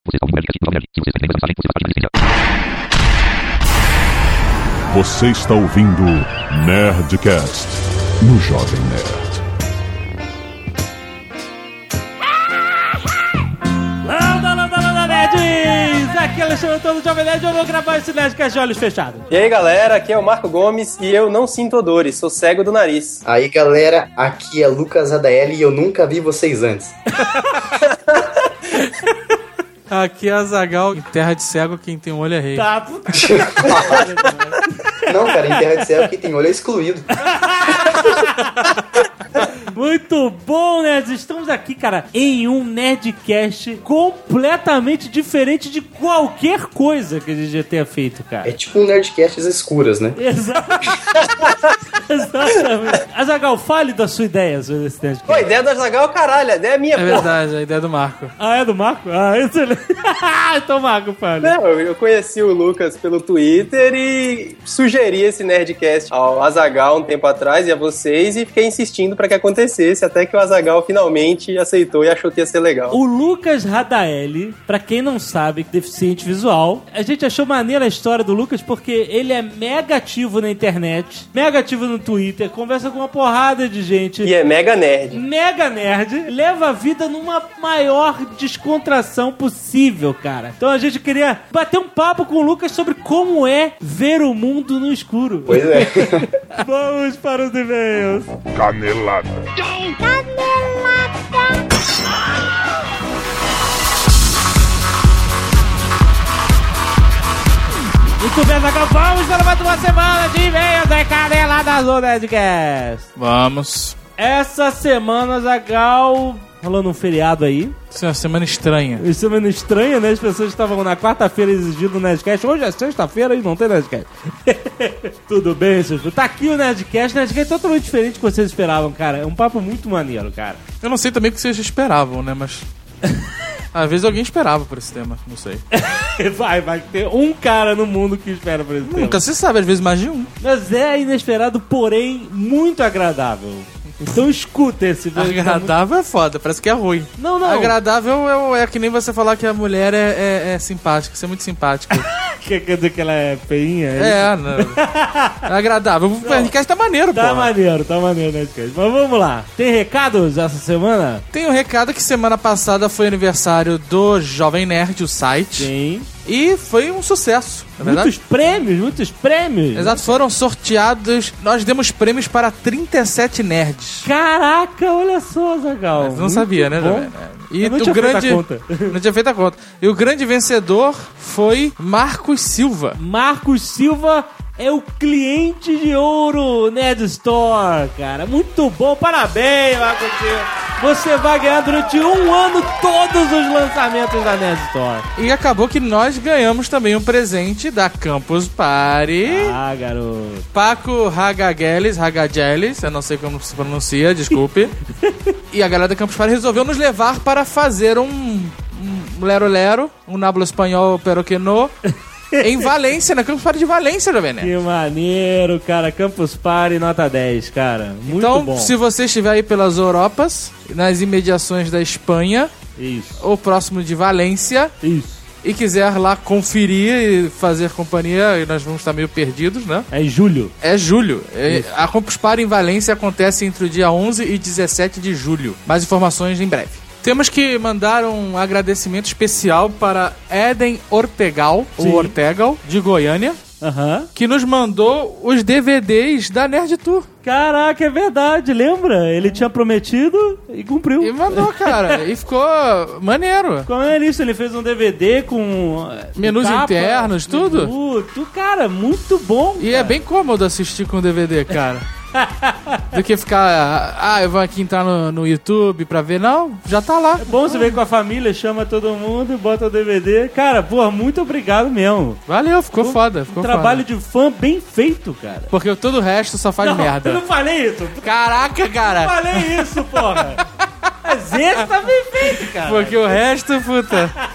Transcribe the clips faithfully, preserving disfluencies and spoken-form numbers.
Você está ouvindo Nerdcast no Jovem Nerd. Landa, landa, landa, nerds! Aqui é o Alexandre Antônio do Jovem Nerd. Eu vou gravar esse Nerdcast de olhos fechados. E aí, galera, aqui é o Marco Gomes e eu não sinto odores, sou cego do nariz. Aí, galera, aqui é Lucas Adaeli e eu nunca vi vocês antes. Aqui é Azaghal, em terra de cego, quem tem um olho é rei. Tá, puta. Não, cara, em terra de cego, quem tem olho é excluído. Muito bom, nerds! Estamos aqui, cara, em um Nerdcast completamente diferente de qualquer coisa que a gente já tenha feito, cara. É tipo um Nerdcast às escuras, né? Exato. Exatamente. Azaghal, fale da sua ideia sobre esse Nerdcast. Pô, a ideia do Azaghal, caralho, a ideia é minha, É pô. verdade, a ideia é do Marco. Ah, é do Marco? Ah, excelente. Então, Marco, fale. Não, eu conheci o Lucas pelo Twitter e sugeri esse Nerdcast ao Azaghal um tempo atrás e a vocês e fiquei insistindo pra que acontecesse, até que o Azaghal finalmente aceitou e achou que ia ser legal. O Lucas Radaeli, pra quem não sabe, deficiente visual, a gente achou maneira a história do Lucas porque ele é mega ativo na internet, mega ativo no Twitter, conversa com uma porrada de gente. E é mega nerd. Mega nerd, leva a vida numa maior descontração possível, cara. Então a gente queria bater um papo com o Lucas sobre como é ver o mundo no escuro. Pois é. Vamos para os e-mails. Canelada. Muito bem, Azaghal, vamos para mais uma semana de e-mails da Canelada do Nerdcast. Vamos. Essa semana, Azaghal, rolando um feriado aí. Isso é uma semana estranha. Uma semana estranha, né? As pessoas estavam na quarta-feira exigindo o Nerdcast. Hoje é sexta-feira e não tem Nerdcast. Tudo bem, seus... Tá aqui o Nerdcast. O Nerdcast é totalmente diferente do que vocês esperavam, cara. É um papo muito maneiro, cara. Eu não sei também o que vocês esperavam, né, mas... Às vezes alguém esperava por esse tema, não sei. Vai, vai ter um cara no mundo que espera por esse tema. Nunca se sabe, às vezes mais de um. Mas é inesperado, porém muito agradável. Então escuta esse. Agradável é foda, parece que é ruim. Não, não. Agradável é, é que nem você falar que a mulher é, é, é simpática, você é muito simpática. Quer dizer que ela é feinha? É, não. É agradável. O Nerdcast tá maneiro, pô. Tá maneiro, tá maneiro, Nerdcast. Mas vamos lá. Tem recados essa semana? Tem um recado que semana passada foi aniversário do Jovem Nerd, o site. Sim. E foi um sucesso, na verdade. Muitos prêmios, muitos prêmios. Exato, foram sorteados. Nós demos prêmios para trinta e sete nerds. Caraca, olha só, Azaghal. Mas não sabia, né, bom. Jovem? E Eu não o tinha grande feito a conta. Não tinha feito a conta. E o grande vencedor foi Marcos Silva. Marcos Silva é o cliente de ouro Nerd Store, cara. Muito bom, parabéns, Marcos Silva. Você vai ganhar durante um ano todos os lançamentos da Nerd Store. E acabou que nós ganhamos também um presente da Campus Party. Ah, garoto. Paco Hagageles, Hagageles, eu não sei como se pronuncia, desculpe. E a galera da Campus Party resolveu nos levar para fazer um, um lero-lero, um nablo espanhol pero que no, em Valência, na Campus Party de Valência, Jovem Nerd. Que maneiro, cara. Campus Party nota dez, cara. Muito então, bom. se você estiver aí pelas Europas, nas imediações da Espanha, Isso. ou próximo de Valência, Isso. e quiser lá conferir e fazer companhia, e nós vamos estar meio perdidos, né? É em julho. É julho. É, a Campus Party em Valência acontece entre o dia onze e dezessete de julho. Mais informações em breve. Temos que mandar um agradecimento especial para Eden Ortegal, Sim. ou Ortegal, de Goiânia, Aham. que nos mandou os D V Ds da Nerd Tour. Caraca, é verdade, lembra? Ele tinha prometido e cumpriu. E mandou, cara. E ficou maneiro. Como é isso? Ele fez um D V D com Menus capa, internos, tudo. menu, tu, cara, muito bom. E cara. é bem cômodo assistir com D V D, cara. Do que ficar, ah, eu vou aqui entrar no, no YouTube pra ver. Não, já tá lá. É bom você ver com a família, chama todo mundo e bota o D V D. Cara, porra, muito obrigado mesmo. Valeu, ficou Um foda. Ficou trabalho foda. de fã bem feito, cara. Porque todo o resto só faz não, merda. Eu não falei isso. Caraca, Eu cara. não falei isso, porra. Mas esse tá bem feito, cara. Porque o resto, puta.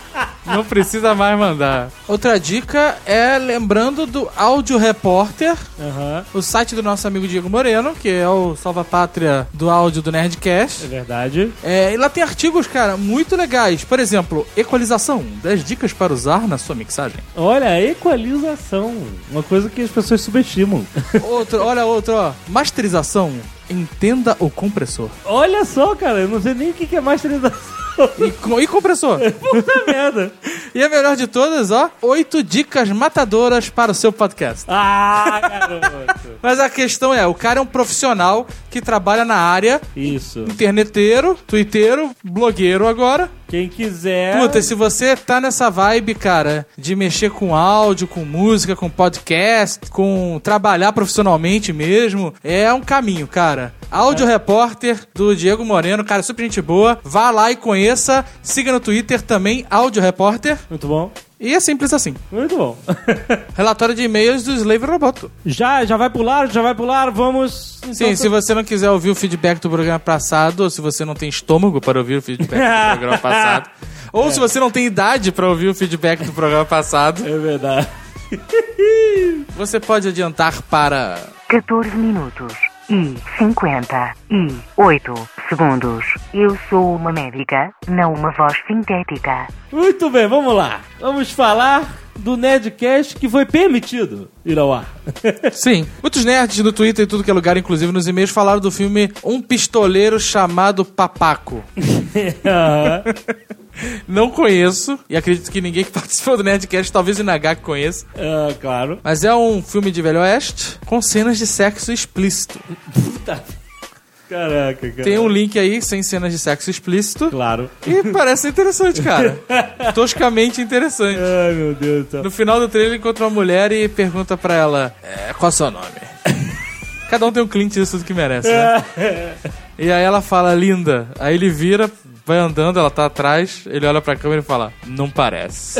Não precisa mais mandar. Outra dica é lembrando do Áudio Repórter, Uhum. o site do nosso amigo Diego Moreno, que é o salva-pátria do áudio do Nerdcast. É verdade. É, e lá tem artigos, cara, muito legais. Por exemplo, equalização, dez dicas para usar na sua mixagem. Olha, equalização. Uma coisa que as pessoas subestimam. Outro, olha outro, ó. Masterização, entenda o compressor. Olha só, cara, eu não sei nem o que que é masterização. E, com- e compressor. Puta merda. E a melhor de todas, ó, oito dicas matadoras para o seu podcast. Ah, garoto. Mas a questão é, o cara é um profissional que trabalha na área, Isso. interneteiro, twitteiro, blogueiro agora. Quem quiser... Puta, e se você tá nessa vibe, cara, de mexer com áudio, com música, com podcast, com trabalhar profissionalmente mesmo, é um caminho, cara. Áudio Repórter do Diego Moreno, cara, super gente boa. Vá lá e conheça. Siga no Twitter também, Áudio Repórter. Muito bom. E é simples assim. Muito bom. Relatório de e-mails do Slave Roboto. já, já vai pular, já vai pular, vamos... então, Sim, se você não quiser ouvir o feedback do programa passado, ou se você não tem estômago para ouvir o feedback do programa passado, ou se você não tem idade para ouvir o feedback do programa passado, É verdade. você pode adiantar para... catorze minutos e cinquenta e oito segundos. Eu sou uma médica, não uma voz sintética. Muito bem, vamos lá. Vamos falar do Nerdcast que foi permitido ir ao ar. Sim. Muitos nerds no Twitter e tudo que é lugar, inclusive nos e-mails, falaram do filme Um Pistoleiro Chamado Papaco. Não conheço, e acredito que ninguém que participou do Nerdcast, talvez o Inagaki conheça. Ah, claro. Mas é um filme de Velho Oeste com cenas de sexo explícito. Puta. Caraca, cara. Tem um link aí sem cenas de sexo explícito. Claro. E parece interessante, cara. Toscamente interessante. Ai, meu Deus do céu. No final do trailer, ele encontra uma mulher e pergunta pra ela: é, qual é o seu nome? Cada um tem um cliente disso tudo que merece, né? E aí ela fala, linda. Aí ele vira, vai andando, ela tá atrás, ele olha pra câmera e fala, não parece.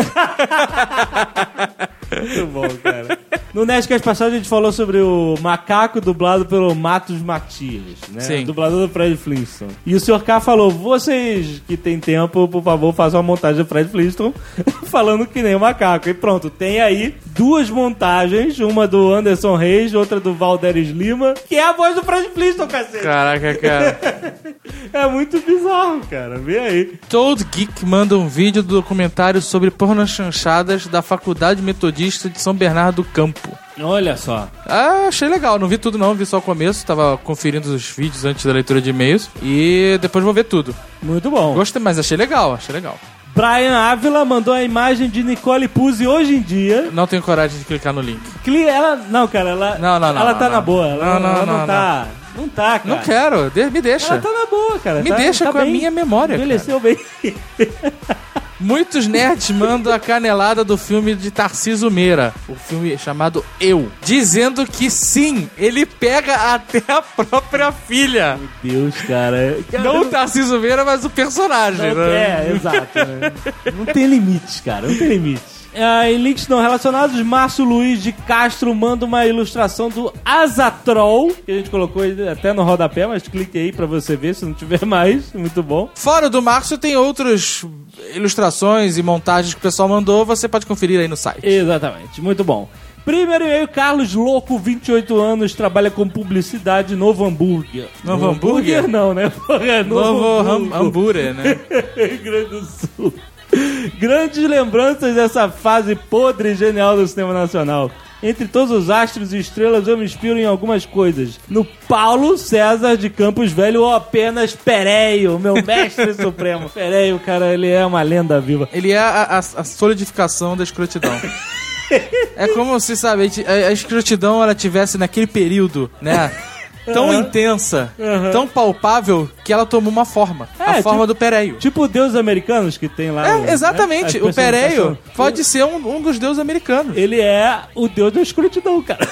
Muito bom, cara. No Nerdcast passado a gente falou sobre o macaco dublado pelo Matos Matias, né? Sim. Dublador do Fred Flintstone. E o senhor K falou, vocês que tem tempo, por favor, façam uma montagem do Fred Flintstone falando que nem o macaco. E pronto, tem aí duas montagens, uma do Anderson Reis, outra do Valderes Lima, que é a voz do Fred Flintstone, cacete. Caraca, cara. É muito bizarro, cara. Vê aí. Toad Geek manda um vídeo do documentário sobre pornochanchadas da Faculdade Metodista de São Bernardo do Campo. Olha só. Ah, achei legal. Não vi tudo não, vi só o começo. Tava conferindo os vídeos antes da leitura de e-mails. E depois vou ver tudo. Muito bom. Gostei, mas achei legal, achei legal. Brian Ávila mandou a imagem de Nicole Puzzi hoje em dia. Não tenho coragem de clicar no link. Cli- Ela, não, cara, ela, Não, não, não, ela não, tá não. na boa. Ela Não, não, não, ela não, não, tá. Não tá, cara. Não quero, de- me deixa. Ela tá na boa, cara. Me Tá- deixa tá com a bem. minha memória, Envelheceu bem. Muitos nerds mandam a canelada do filme de Tarcísio Meira, o filme chamado Eu, dizendo que sim, ele pega até a própria filha. Deus, cara. Não o Tarcísio Meira, mas o personagem. Não, né? é, exato. Né? Não tem limites, cara. Não tem limites. Ah, em links não relacionados, Márcio Luiz de Castro manda uma ilustração do Azatrol, que a gente colocou aí até no rodapé, mas clique aí pra você ver se não tiver mais. Muito bom. Fora do Márcio, tem outras ilustrações e montagens que o pessoal mandou, você pode conferir aí no site. Exatamente, muito bom. Primeiro e-mail, Carlos Louco, vinte e oito anos, trabalha com publicidade, Novo Hambúrguer. Novo Hambúrguer? Não, né? Porra, Novo Hamburgo. ham- hambúrguer, né? Rio Grande do Sul. Grandes lembranças dessa fase podre e genial do cinema nacional. Entre todos os astros e estrelas, eu me inspiro em algumas coisas. No Paulo César de Campos Velho ou apenas Pereio, meu mestre supremo. Pereio, cara, ele é uma lenda viva. Ele é a, a- a solidificação da escrotidão. É como se, sabe, a, a escrotidão ela tivesse naquele período, né? Tão Uhum. intensa, Uhum. tão palpável, que ela tomou uma forma. É, a forma tipo- do Pereio. Tipo deuses americanos que tem lá. É, o- exatamente. né, O as Pereio personificações. pode ser um, um dos deuses americanos. Ele é o deus da escrotidão, cara.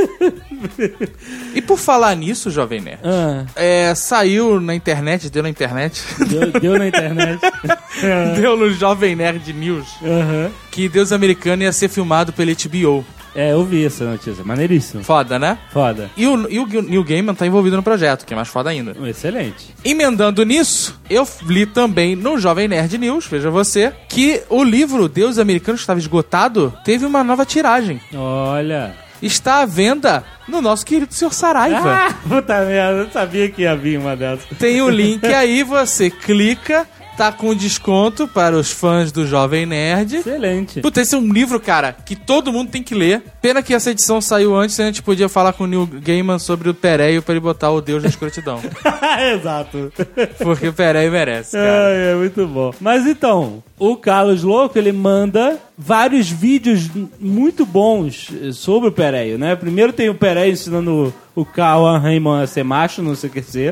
E por falar nisso, Jovem Nerd, Ah, é, saiu na internet, deu na internet, deu, deu na internet. deu no Jovem Nerd News, Aham. que Deus Americano ia ser filmado pela H B O. É, eu vi essa notícia. Maneiríssimo. Foda, né? Foda. E o, e o Neil Gaiman tá envolvido no projeto, que é mais foda ainda. Excelente. Emendando nisso, eu li também no Jovem Nerd News, veja você, que o livro Deus Americano, que estava esgotado, teve uma nova tiragem. Olha. Está à venda no nosso querido senhor Saraiva. Ah, puta merda, eu sabia que ia vir uma dessas. Tem o link aí, você clica, tá com desconto para os fãs do Jovem Nerd. Excelente. Puta, esse é um livro, cara, que todo mundo tem que ler. Pena que essa edição saiu antes, a gente podia falar com o Neil Gaiman sobre o Pereio pra ele botar o Deus da Escrotidão. Exato. Porque o Pereio merece, cara. É, é muito bom. Mas então, o Carlos Louco, ele manda vários vídeos muito bons sobre o Pereio, né? Primeiro tem o Pereio ensinando o Cauã Raymond a ser macho, não sei o que ser.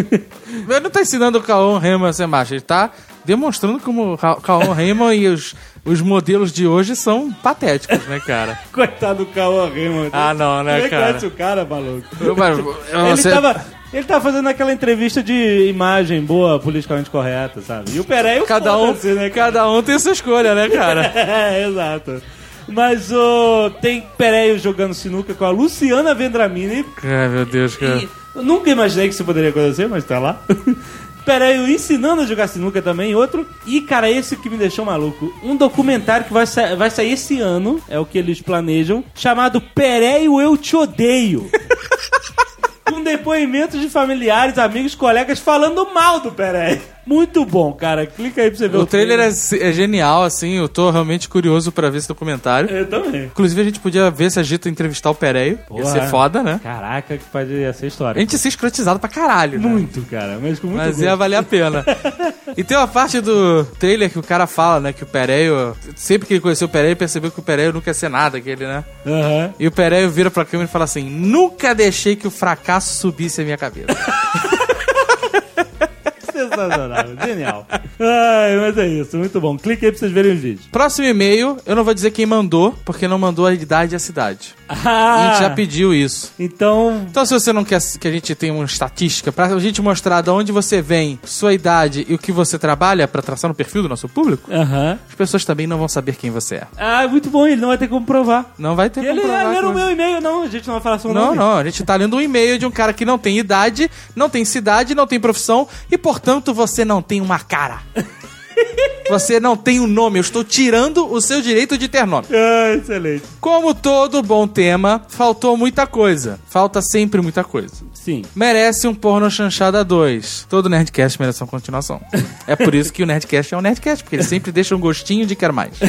Ele não tá ensinando o Cauã Raymond a ser macho, ele tá demonstrando como o Cauã Raymond e os, os modelos de hoje são patéticos, né, cara? Coitado do Cauã Raymond. Ah, não, né, Você cara? conhece o cara, maluco? Eu, mas, eu, Ele você... tava... Ele tá fazendo aquela entrevista de imagem boa, politicamente correta, sabe? E o Pereio Cada um, né, cada um tem sua escolha, né, cara? É, exato. Mas oh, tem Pereio jogando sinuca com a Luciana Vendramini. Ai, meu Deus, cara. E eu nunca imaginei que isso poderia acontecer, mas tá lá. Pereio ensinando a jogar sinuca também, outro. E, cara, esse que me deixou maluco. Um documentário que vai, sa- vai sair esse ano, é o que eles planejam, chamado Pereio Eu Te Odeio. Com depoimentos de familiares, amigos, colegas falando mal do Pereio. Muito bom, cara. Clica aí pra você ver o, O trailer é, é genial, assim, eu tô realmente curioso pra ver esse documentário. Eu também. Inclusive, a gente podia ver se a Gita entrevistar o Pereio. Ia Porra. ser foda, né? Caraca, que pode ser história. A gente ia ser escrotizado pra caralho, né? Muito, cara. Mas com muito Mas gosto. ia valer a pena. E tem uma parte do trailer que o cara fala, né, que o Pereio... Sempre que ele conheceu o Pereio, percebeu que o Pereio não quer ser nada, aquele, né? Aham. E o Pereio vira pra câmera e fala assim: nunca deixei que o fracasso subisse a minha cabeça. Sensacional, genial. Ai, mas é isso, muito bom. Clique aí pra vocês verem os vídeos. Próximo e-mail, eu não vou dizer quem mandou, porque não mandou a idade e a cidade. Ah, A gente já pediu isso. Então, Então, se você não quer que a gente tenha uma estatística pra gente mostrar de onde você vem, sua idade e o que você trabalha pra traçar no perfil do nosso público, aham. as pessoas também não vão saber quem você é. Ah, muito bom, ele não vai ter como provar. Não vai ter Ele como provar. ah, leram o que- meu e-mail, não, a gente não vai falar seu Não, nome. não, a gente tá lendo um e-mail de um cara que não tem idade, não tem cidade, não tem profissão e, portanto, você não tem uma cara. Você não tem um nome, eu estou tirando o seu direito de ter nome. Ah, excelente. Como todo bom tema, faltou muita coisa. Falta sempre muita coisa. Sim. Merece um Porno Chanchada dois. Todo Nerdcast merece uma continuação. É por isso que o Nerdcast é um Nerdcast, porque ele sempre deixa um gostinho de quer mais.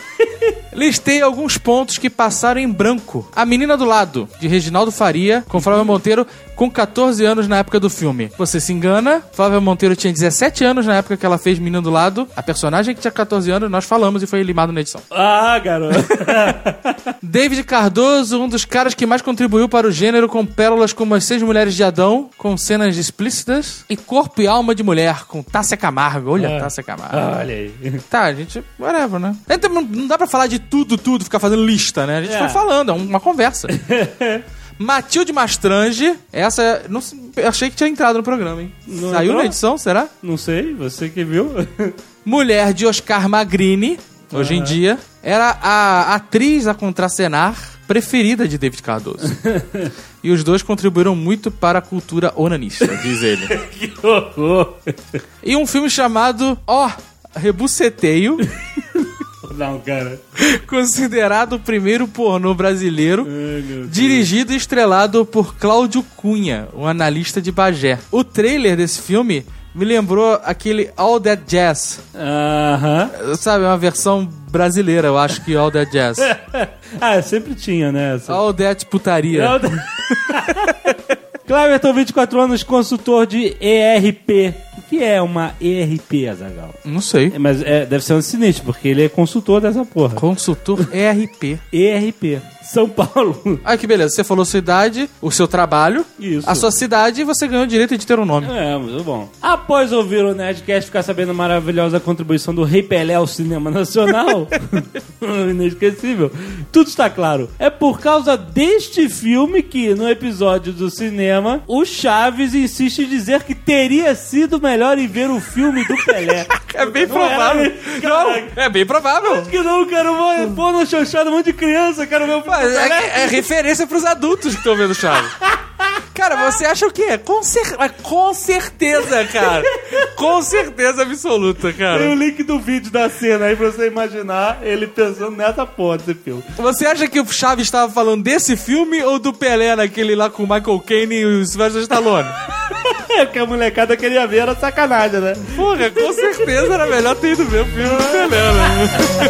Listei alguns pontos que passaram em branco. A Menina do Lado, de Reginaldo Faria, com Flávia Monteiro, com catorze anos na época do filme. Você se engana, Flávia Monteiro tinha dezessete anos na época que ela fez Menina do Lado. A personagem que tinha catorze anos, nós falamos e foi limado na edição. Ah, garoto. David Cardoso, um dos caras que mais contribuiu para o gênero, com pérolas como As Seis Mulheres de Adão, com cenas explícitas, e Corpo e Alma de Mulher, com Tássia Camargo. Olha, Ah. Tássia Camargo. Olha aí. Tá, a gente, whatever, né? Então, não, não dá pra falar de tudo, tudo, ficar fazendo lista, né? A gente É. foi falando, é uma conversa. Matilde Mastrange, essa, não, sei- eu achei que tinha entrado no programa, hein? Não Saiu entrou? na edição, será? Não sei, você que viu. Mulher de Oscar Magrini, hoje em dia, era a atriz a contracenar preferida de David Cardoso. E os dois contribuíram muito para a cultura onanista, diz ele. Que horror. E um filme chamado Ó, Rebuceteio, Não, cara. considerado o primeiro pornô brasileiro, Ai, meu Deus. dirigido e estrelado por Cláudio Cunha, um analista de Bagé. O trailer desse filme me lembrou aquele All That Jazz. Aham. Sabe, uma versão brasileira, eu acho que All That Jazz. Ah, sempre tinha, né? Essa... All That Putaria. Cleverton, vinte e quatro anos, consultor de E R P. O que é uma E R P, Azaghal? Não sei. É, mas é, deve ser um sinistro, porque ele é consultor dessa porra. Consultor E R P. E R P. São Paulo. Ah, que beleza. Você falou sua idade, o seu trabalho, Isso. a sua cidade e você ganhou o direito de ter um nome. É, muito bom. Após ouvir o Nerdcast, ficar sabendo a maravilhosa contribuição do Rei Pelé ao cinema nacional, inesquecível, tudo está claro. É por causa deste filme que, no episódio do cinema, o Chaves insiste em dizer que teria sido melhor em ver o filme do Pelé. É bem Não provável. era? Não, Caraca. é bem provável. Acho que não, cara. Eu vou pôr no chanchado um monte de criança, quero ver o filme Mas é, é referência pros adultos que estão vendo Chaves. Cara, você acha o quê? Com, cer- com certeza, cara. Com certeza absoluta, cara. Tem o link do vídeo da cena aí pra você imaginar ele pensando nessa porra desse filme. Você acha que o Chaves estava falando desse filme ou do Pelé, naquele lá com o Michael Caine e o Sylvester Stallone? É que a molecada queria ver, era sacanagem, né? Porra, com certeza era melhor ter ido ver o filme do Pelé, né?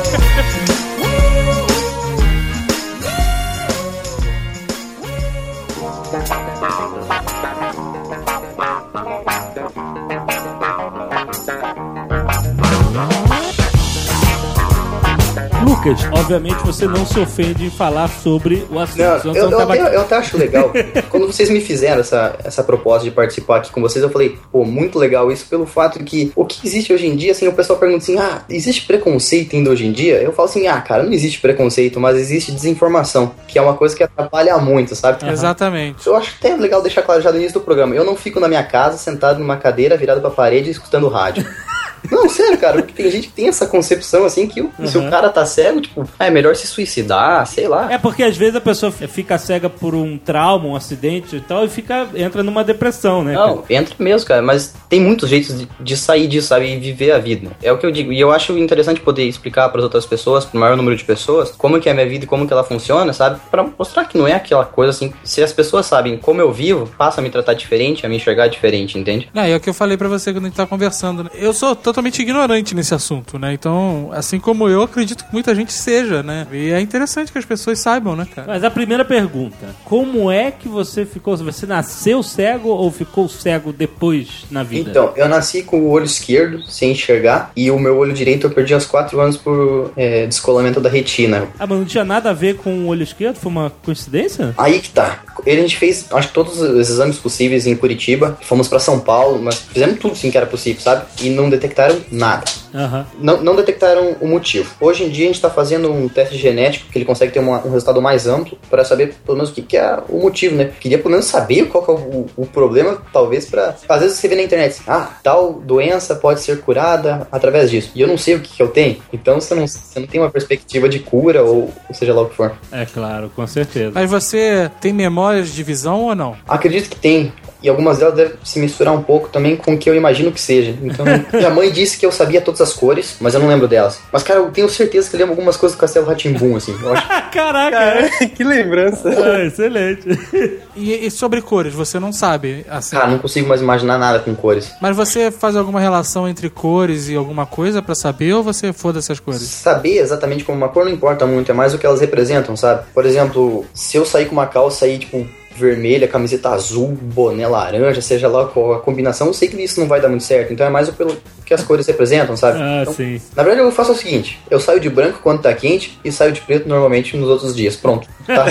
Lucas, obviamente você não se ofende em falar sobre o assunto. Não, senão eu, você não eu, tava até, aqui. eu até acho legal. Quando vocês me fizeram essa, essa proposta de participar aqui com vocês, eu falei, pô, muito legal isso, pelo fato de que o que existe hoje em dia, assim, o pessoal pergunta assim, ah, existe preconceito ainda hoje em dia? Eu falo assim, ah, cara, não existe preconceito, mas existe desinformação, que é uma coisa que atrapalha muito, sabe? Uhum. Exatamente. Eu acho até legal deixar claro já no início do programa, eu não fico na minha casa, sentado numa cadeira, virado pra parede, escutando rádio. Não, sério, cara, porque tem gente que tem essa concepção, assim, que uhum. se o cara tá cego, tipo, ah, é melhor se suicidar, sei lá. É porque às vezes a pessoa fica cega por um trauma, um acidente e tal, e fica, entra numa depressão, né? Não, cara? entra mesmo, cara, mas tem muitos jeitos de, de sair disso, sabe, e viver a vida. É o que eu digo, e eu acho interessante poder explicar pras outras pessoas, pro maior número de pessoas, como que é a minha vida e como que ela funciona, sabe, pra mostrar que não é aquela coisa, assim, se as pessoas sabem como eu vivo, passa a me tratar diferente, a me enxergar diferente, entende? Não, é o que eu falei pra você quando a gente tá conversando, né? Eu sou totalmente ignorante nesse assunto, né? Então, assim como eu, acredito que muita gente seja, né? E é interessante que as pessoas saibam, né, cara? Mas a primeira pergunta, como é que você ficou, você nasceu cego ou ficou cego depois na vida? Então, eu nasci com o olho esquerdo, sem enxergar, e o meu olho direito eu perdi aos quatro anos por é, descolamento da retina. Ah, mas não tinha nada a ver com o olho esquerdo? Foi uma coincidência? Aí que tá. A gente fez, acho que todos os exames possíveis em Curitiba, fomos pra São Paulo, mas fizemos tudo sim que era possível, sabe? E não detectaram nada. Uhum. Não, não detectaram o motivo. Hoje em dia a gente está fazendo um teste genético que ele consegue ter uma, um resultado mais amplo para saber pelo menos o que, que é o motivo, né? Queria pelo menos saber qual que é o, o problema, talvez para... Às vezes você vê na internet assim, ah, tal doença pode ser curada através disso. E eu não sei o que, que eu tenho. Então você não, você não tem uma perspectiva de cura ou, ou seja lá o que for. É claro, com certeza. Mas você tem memórias de visão ou não? Acredito que tem. E algumas delas devem se misturar um pouco também com o que eu imagino que seja. Então, minha mãe disse que eu sabia todas as cores, mas eu não lembro delas. Mas, cara, eu tenho certeza que eu lembro algumas coisas do Castelo Rá-Tim-Bum, assim. Eu acho... Caraca, Cara, que lembrança. é, excelente. E, e sobre cores, você não sabe, assim. Cara, não consigo mais imaginar nada com cores. Mas você faz alguma relação entre cores e alguma coisa pra saber ou você foda-se as cores? Saber exatamente como uma cor não importa muito, é mais o que elas representam, sabe? Por exemplo, se eu sair com uma calça aí, tipo... vermelha, camiseta azul, boné laranja, seja lá qual a combinação, eu sei que isso não vai dar muito certo, então é mais pelo que as cores representam, sabe? Ah, então, sim. Na verdade eu faço o seguinte, eu saio de branco quando tá quente e saio de preto normalmente nos outros dias, pronto. Tá?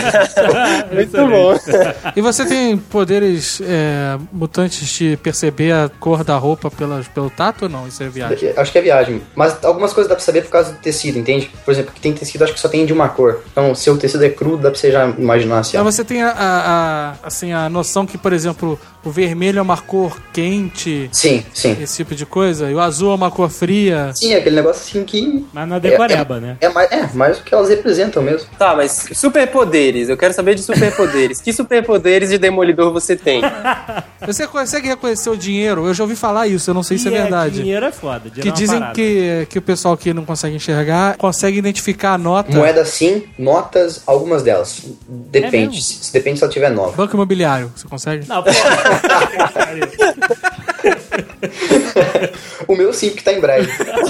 Muito bom. E você tem poderes é, mutantes de perceber a cor da roupa pelas, pelo tato ou não? Isso é viagem? Acho que é viagem, mas algumas coisas dá pra saber por causa do tecido, entende? Por exemplo, que tem tecido, acho que só tem de uma cor, então se o tecido é cru, dá pra você já imaginar assim. Então você tem a, a, a, assim, a noção que, por exemplo, o vermelho é uma cor quente, Sim, sim. esse tipo de coisa, e o azul é uma cor fria. Sim, aquele negócio assim que... Mas na decoreba, é, é, né? É mais, é mais o que elas representam mesmo. Tá, mas superpoderes. Eu quero saber de superpoderes. Que superpoderes de Demolidor você tem? Você consegue reconhecer o dinheiro? Eu já ouvi falar isso, eu não sei se é E verdade. Dinheiro é foda. Dinheiro Que é uma dizem parada. que, que o pessoal que não consegue enxergar consegue identificar a nota. Moeda sim, notas, algumas delas. Depende. mesmo? se, depende se ela tiver nova. Banco imobiliário, você consegue? Não, porra. O meu sim, porque tá em braille.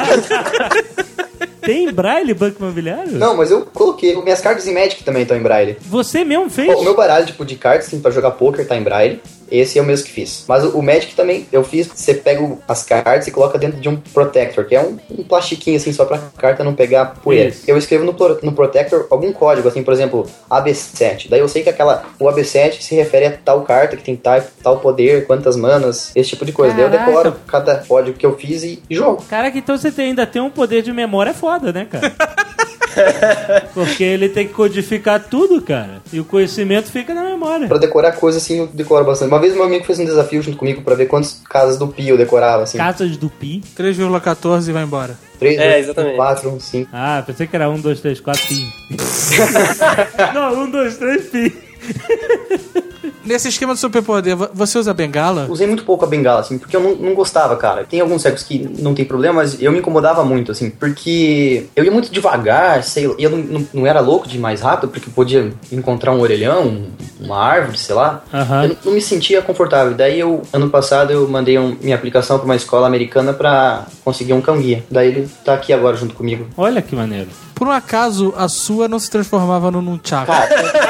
Tem braille banco imobiliário? Não, mas eu coloquei. Minhas cartas em Magic também estão em braille. Você mesmo fez? O meu baralho tipo, de cartas assim, pra jogar poker tá em braille. Esse é o mesmo que fiz. Mas o, o Magic também eu fiz. Você pega as cartas e coloca dentro de um Protector, que é um, um plastiquinho assim, só pra carta não pegar poeira. Isso. Eu escrevo no, no Protector algum código, assim, por exemplo, A B sete. Daí eu sei que aquela, o A B sete se refere a tal carta que tem tal, tal poder, quantas manas, esse tipo de coisa. Daí eu Caraca. decoro cada código que eu fiz e, e jogo. Caraca, então você tem, ainda tem um poder de memória foda, né, cara? Porque ele tem que codificar tudo, cara. E o conhecimento fica na memória. Pra decorar coisas, assim, eu decoro bastante. Uma vez meu amigo fez um desafio junto comigo pra ver quantas casas do Pi eu decorava, assim. Casas do Pi. três vírgula quatorze e vai embora. três, É, exatamente. quatro, cinco. Ah, pensei que era um, dois, três, quatro, Pi. Não, um, dois, três, Pi. Nesse esquema do superpoder, vo- você usa bengala? Usei muito pouco a bengala, assim, porque eu não, não gostava, cara. Tem alguns cegos que não tem problema, mas eu me incomodava muito, assim, porque eu ia muito devagar, sei lá, eu não, não, não era louco de ir mais rápido, porque podia encontrar um orelhão, uma árvore, sei lá. Aham. Eu não, não me sentia confortável. Daí eu, ano passado, eu mandei um, minha aplicação pra uma escola americana pra conseguir um cão-guia. Daí ele tá aqui agora junto comigo. Olha que maneiro. Por um acaso, a sua não se transformava no Nunchaku? Cara,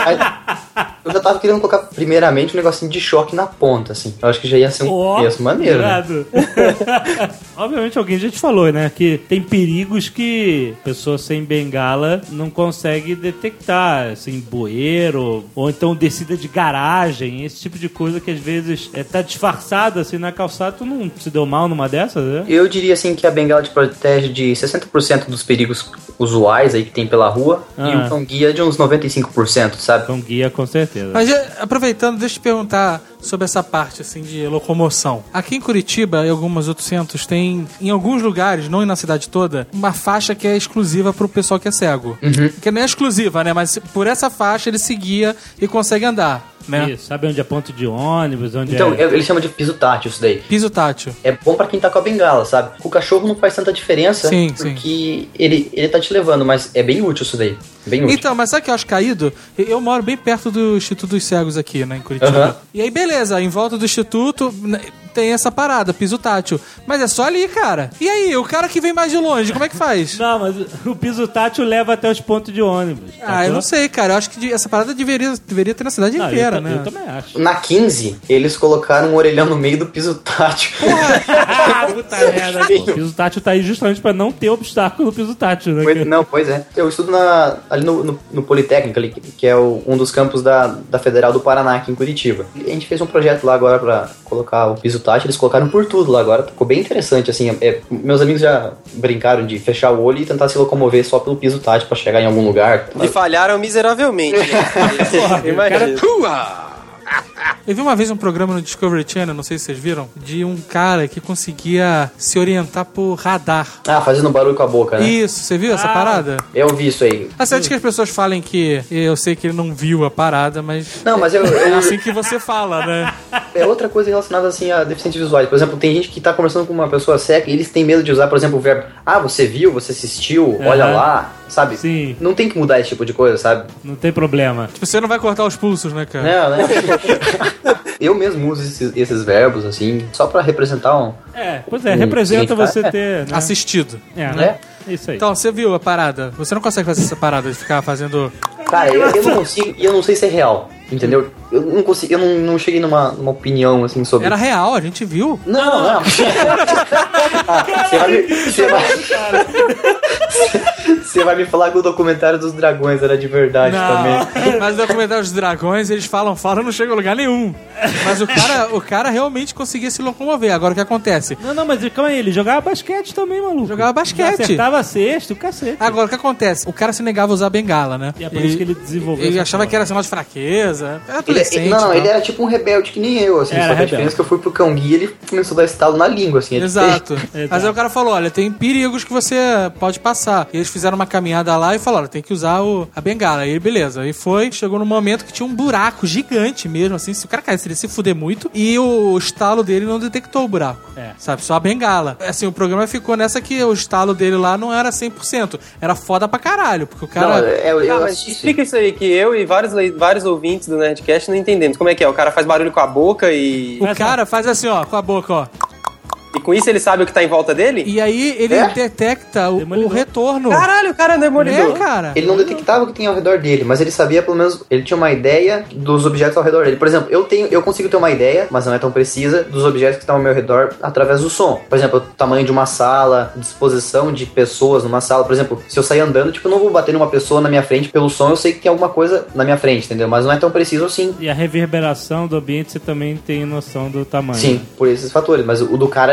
aí, eu já tava querendo colocar primeiramente um negocinho de choque na ponta, assim. Eu acho que já ia ser um Ó, começo maneiro, né? irado. Obviamente alguém já te falou, né? Que tem perigos que pessoa sem bengala não consegue detectar, assim, bueiro, ou então descida de garagem, esse tipo de coisa que às vezes é, tá disfarçada assim na calçada. Tu não se deu mal numa dessas, né? Eu diria assim que a bengala te protege de sessenta por cento dos perigos usuais aí que tem pela rua Ah. e o cão guia de uns noventa e cinco por cento, sabe? Com guia, com certeza. Mas é, aproveitando, deixa eu te perguntar sobre essa parte assim de locomoção. Aqui em Curitiba e alguns outros centros tem, em alguns lugares, não na cidade toda, uma faixa que é exclusiva pro pessoal que é cego. Que não é exclusiva, né? Mas por essa faixa ele se guia e consegue andar, né? Isso, sabe onde é ponto de ônibus, onde Então, é... ele chama de piso tátil isso daí. Piso tátil. É bom pra quem tá com a bengala, sabe? Com o cachorro não faz tanta diferença, Sim, porque Ele, ele tá te levando, mas é bem útil isso daí. Bem útil. Então, mas sabe o que eu acho caído? Eu moro bem perto do Instituto dos Cegos aqui, né, em Curitiba. Aham. E aí, beleza, em volta do Instituto né, tem essa parada, piso tátil. Mas é só ali, cara. E aí, o cara que vem mais de longe, como é que faz? Não, mas o piso tátil leva até os pontos de ônibus. Ah, eu não sei, cara. Eu acho que de- essa parada deveria, deveria ter na cidade Não, inteira, eu, ta- né? eu também acho. Na quinze, eles colocaram um orelhão no meio do piso tátil. Puta merda. O piso tátil tá aí justamente pra não ter obstáculo no piso tátil, né? Pois- não, pois é. Eu estudo na, ali no, no, no Politécnico, ali, que, que é o- um dos campus da, da Federal do Paraná, aqui em Curitiba. E a gente fez um projeto lá agora pra colocar o piso tátil, eles colocaram por tudo lá agora. Ficou bem interessante, assim. é- é- meus amigos já brincaram de fechar o olho e tentar se locomover só pelo piso tátil pra chegar em algum lugar. E falharam miseravelmente. Né? Imagina. Eu vi uma vez um programa no Discovery Channel, não sei se vocês viram, de um cara que conseguia se orientar por radar. Ah, fazendo barulho com a boca, né? Isso, você viu essa Ah. parada? Eu vi isso aí. É certo que as pessoas falem que eu sei que ele não viu a parada, mas Não, mas eu, é eu, assim que você fala, né? é outra coisa relacionada assim a deficientes visuais. Por exemplo, tem gente que tá conversando com uma pessoa cega e eles têm medo de usar, por exemplo, o verbo ah, você viu, você assistiu, olha Aham. lá, sabe? Sim. Não tem que mudar esse tipo de coisa, sabe? Não tem problema. Tipo, você não vai cortar os pulsos, né, cara? Não, né? Eu mesmo uso esses, esses verbos, assim, só pra representar um... É, pois é, Hum, representa sim, você é. ter... Né? Assistido. É, né? Isso aí. Então, você viu a parada. Você não consegue fazer essa parada de ficar fazendo... Cara, eu, eu não consigo, e eu não sei se é real, entendeu? Eu não consigo, eu não, não cheguei numa, numa opinião, assim, sobre... Era real, a gente viu. Não, não. Ah, Você vai, me- você vai... Você vai me falar que o documentário dos dragões era de verdade também. Mas no documentário dos dragões, eles falam, falam, não chega a lugar nenhum. Mas o cara, o cara realmente conseguia se locomover. Agora, o que acontece? Não, não, mas calma aí, ele jogava basquete também, maluco. Jogava basquete. Acertava sexto, cacete. Agora, o que acontece? O cara se negava a usar bengala, né? E é por isso que ele desenvolveu Ele essa achava porra. que era sinal de fraqueza. Era Ele, adolescente. ele- não, e tal. ele era tipo um rebelde que nem eu, assim. Era só que a rebelde. diferença é que eu fui pro cão guia e ele começou a dar estalo na língua, assim. Ele- Exato. Exato. Mas aí o cara falou, olha, tem perigos que você pode passar. E eles fizeram uma caminhada lá e falaram, tem que usar o, a bengala. Aí, beleza. Aí foi, chegou num momento que tinha um buraco gigante mesmo, assim. Se o cara caísse, ele ia se fuder muito. E o estalo dele não detectou o buraco. É. Sabe? Só a bengala. Assim, o programa ficou nessa que o estalo dele lá não era cem por cento. Era foda pra caralho. Porque o Não, cara... é, eu, eu Ah, mas assisti isso. explica isso aí, que eu e vários, le- vários ouvintes do Nerdcast não entendemos. Como é que é? O cara faz barulho com a boca e... O cara faz assim, ó, com a boca, ó. E com isso ele sabe o que tá em volta dele? E aí ele É? detecta o, o Demolidor. retorno. Caralho, o cara é um demolidor. É, cara. Ele não detectava o que tinha ao redor dele, mas ele sabia, pelo menos, ele tinha uma ideia dos objetos ao redor dele. Por exemplo, eu tenho, eu consigo ter uma ideia, mas não é tão precisa, dos objetos que estão ao meu redor através do som. Por exemplo, o tamanho de uma sala, disposição de pessoas numa sala. Por exemplo, se eu sair andando, tipo, eu não vou bater numa pessoa na minha frente pelo som, eu sei que tem alguma coisa na minha frente, entendeu? Mas não é tão preciso assim. E a reverberação do ambiente você também tem noção do tamanho. Sim, por esses fatores. Mas o do cara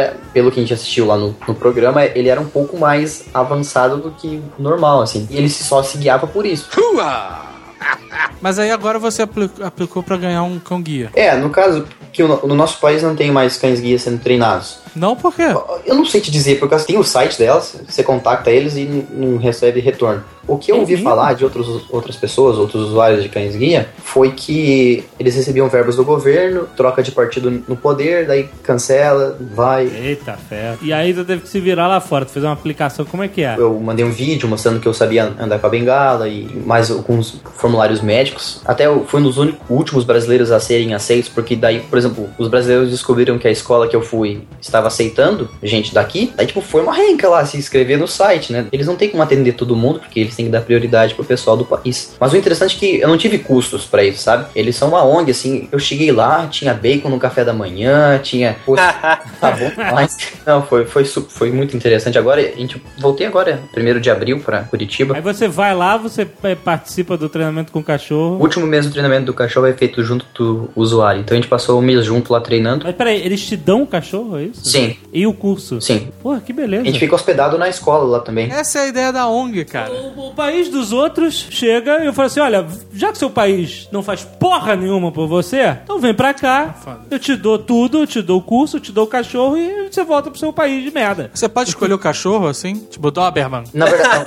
era, pelo que a gente assistiu lá no, no programa, ele era um pouco mais avançado do que normal, assim. E ele só se guiava por isso. Mas aí agora você apli- aplicou pra ganhar um cão-guia. É, no caso, que no, no nosso país não tem mais cães-guia sendo treinados. Não, por quê? Eu não sei te dizer, porque tem o site delas, você contacta eles e não, não recebe retorno. O que eu ouvi falar de outros, outras pessoas, outros usuários de cães-guia, foi que eles recebiam verbas do governo, troca de partido no poder, daí cancela, vai. Eita, fé. E aí tu teve que se virar lá fora, tu fez uma aplicação, como é que é? Eu mandei um vídeo mostrando que eu sabia andar com a bengala e mais alguns formulários médicos. Até eu fui um dos únicos, últimos brasileiros a serem aceitos, porque daí, por exemplo, os brasileiros descobriram que a escola que eu fui estava aceitando gente daqui. Daí, tipo, foi uma renca lá se inscrever no site, né? Eles não têm como atender todo mundo, porque eles têm que dar prioridade pro pessoal do país. Mas o interessante é que eu não tive custos pra isso, sabe? Eles são uma O N G, assim, eu cheguei lá, tinha bacon no café da manhã, tinha... Poxa, tá bom, mas... Não, foi, foi, foi muito interessante. Agora, a gente... Voltei agora, primeiro de abril, pra Curitiba. Aí você vai lá, você participa do treinamento com o cachorro. O último mês do treinamento do cachorro é feito junto do usuário. Então a gente passou um mês junto lá treinando. Mas peraí, eles te dão o cachorro, é isso? Sim. E o curso? Sim. Porra, que beleza. A gente fica hospedado na escola lá também. Essa é a ideia da O N G, cara. O, o país dos outros chega e eu falo assim, olha, já que seu país não faz porra nenhuma por você, então vem pra cá, eu te dou tudo, eu te dou o curso, eu te dou o cachorro e você volta pro seu país de merda. Você pode escolher o cachorro, assim? Tipo, Doberman. Na verdade,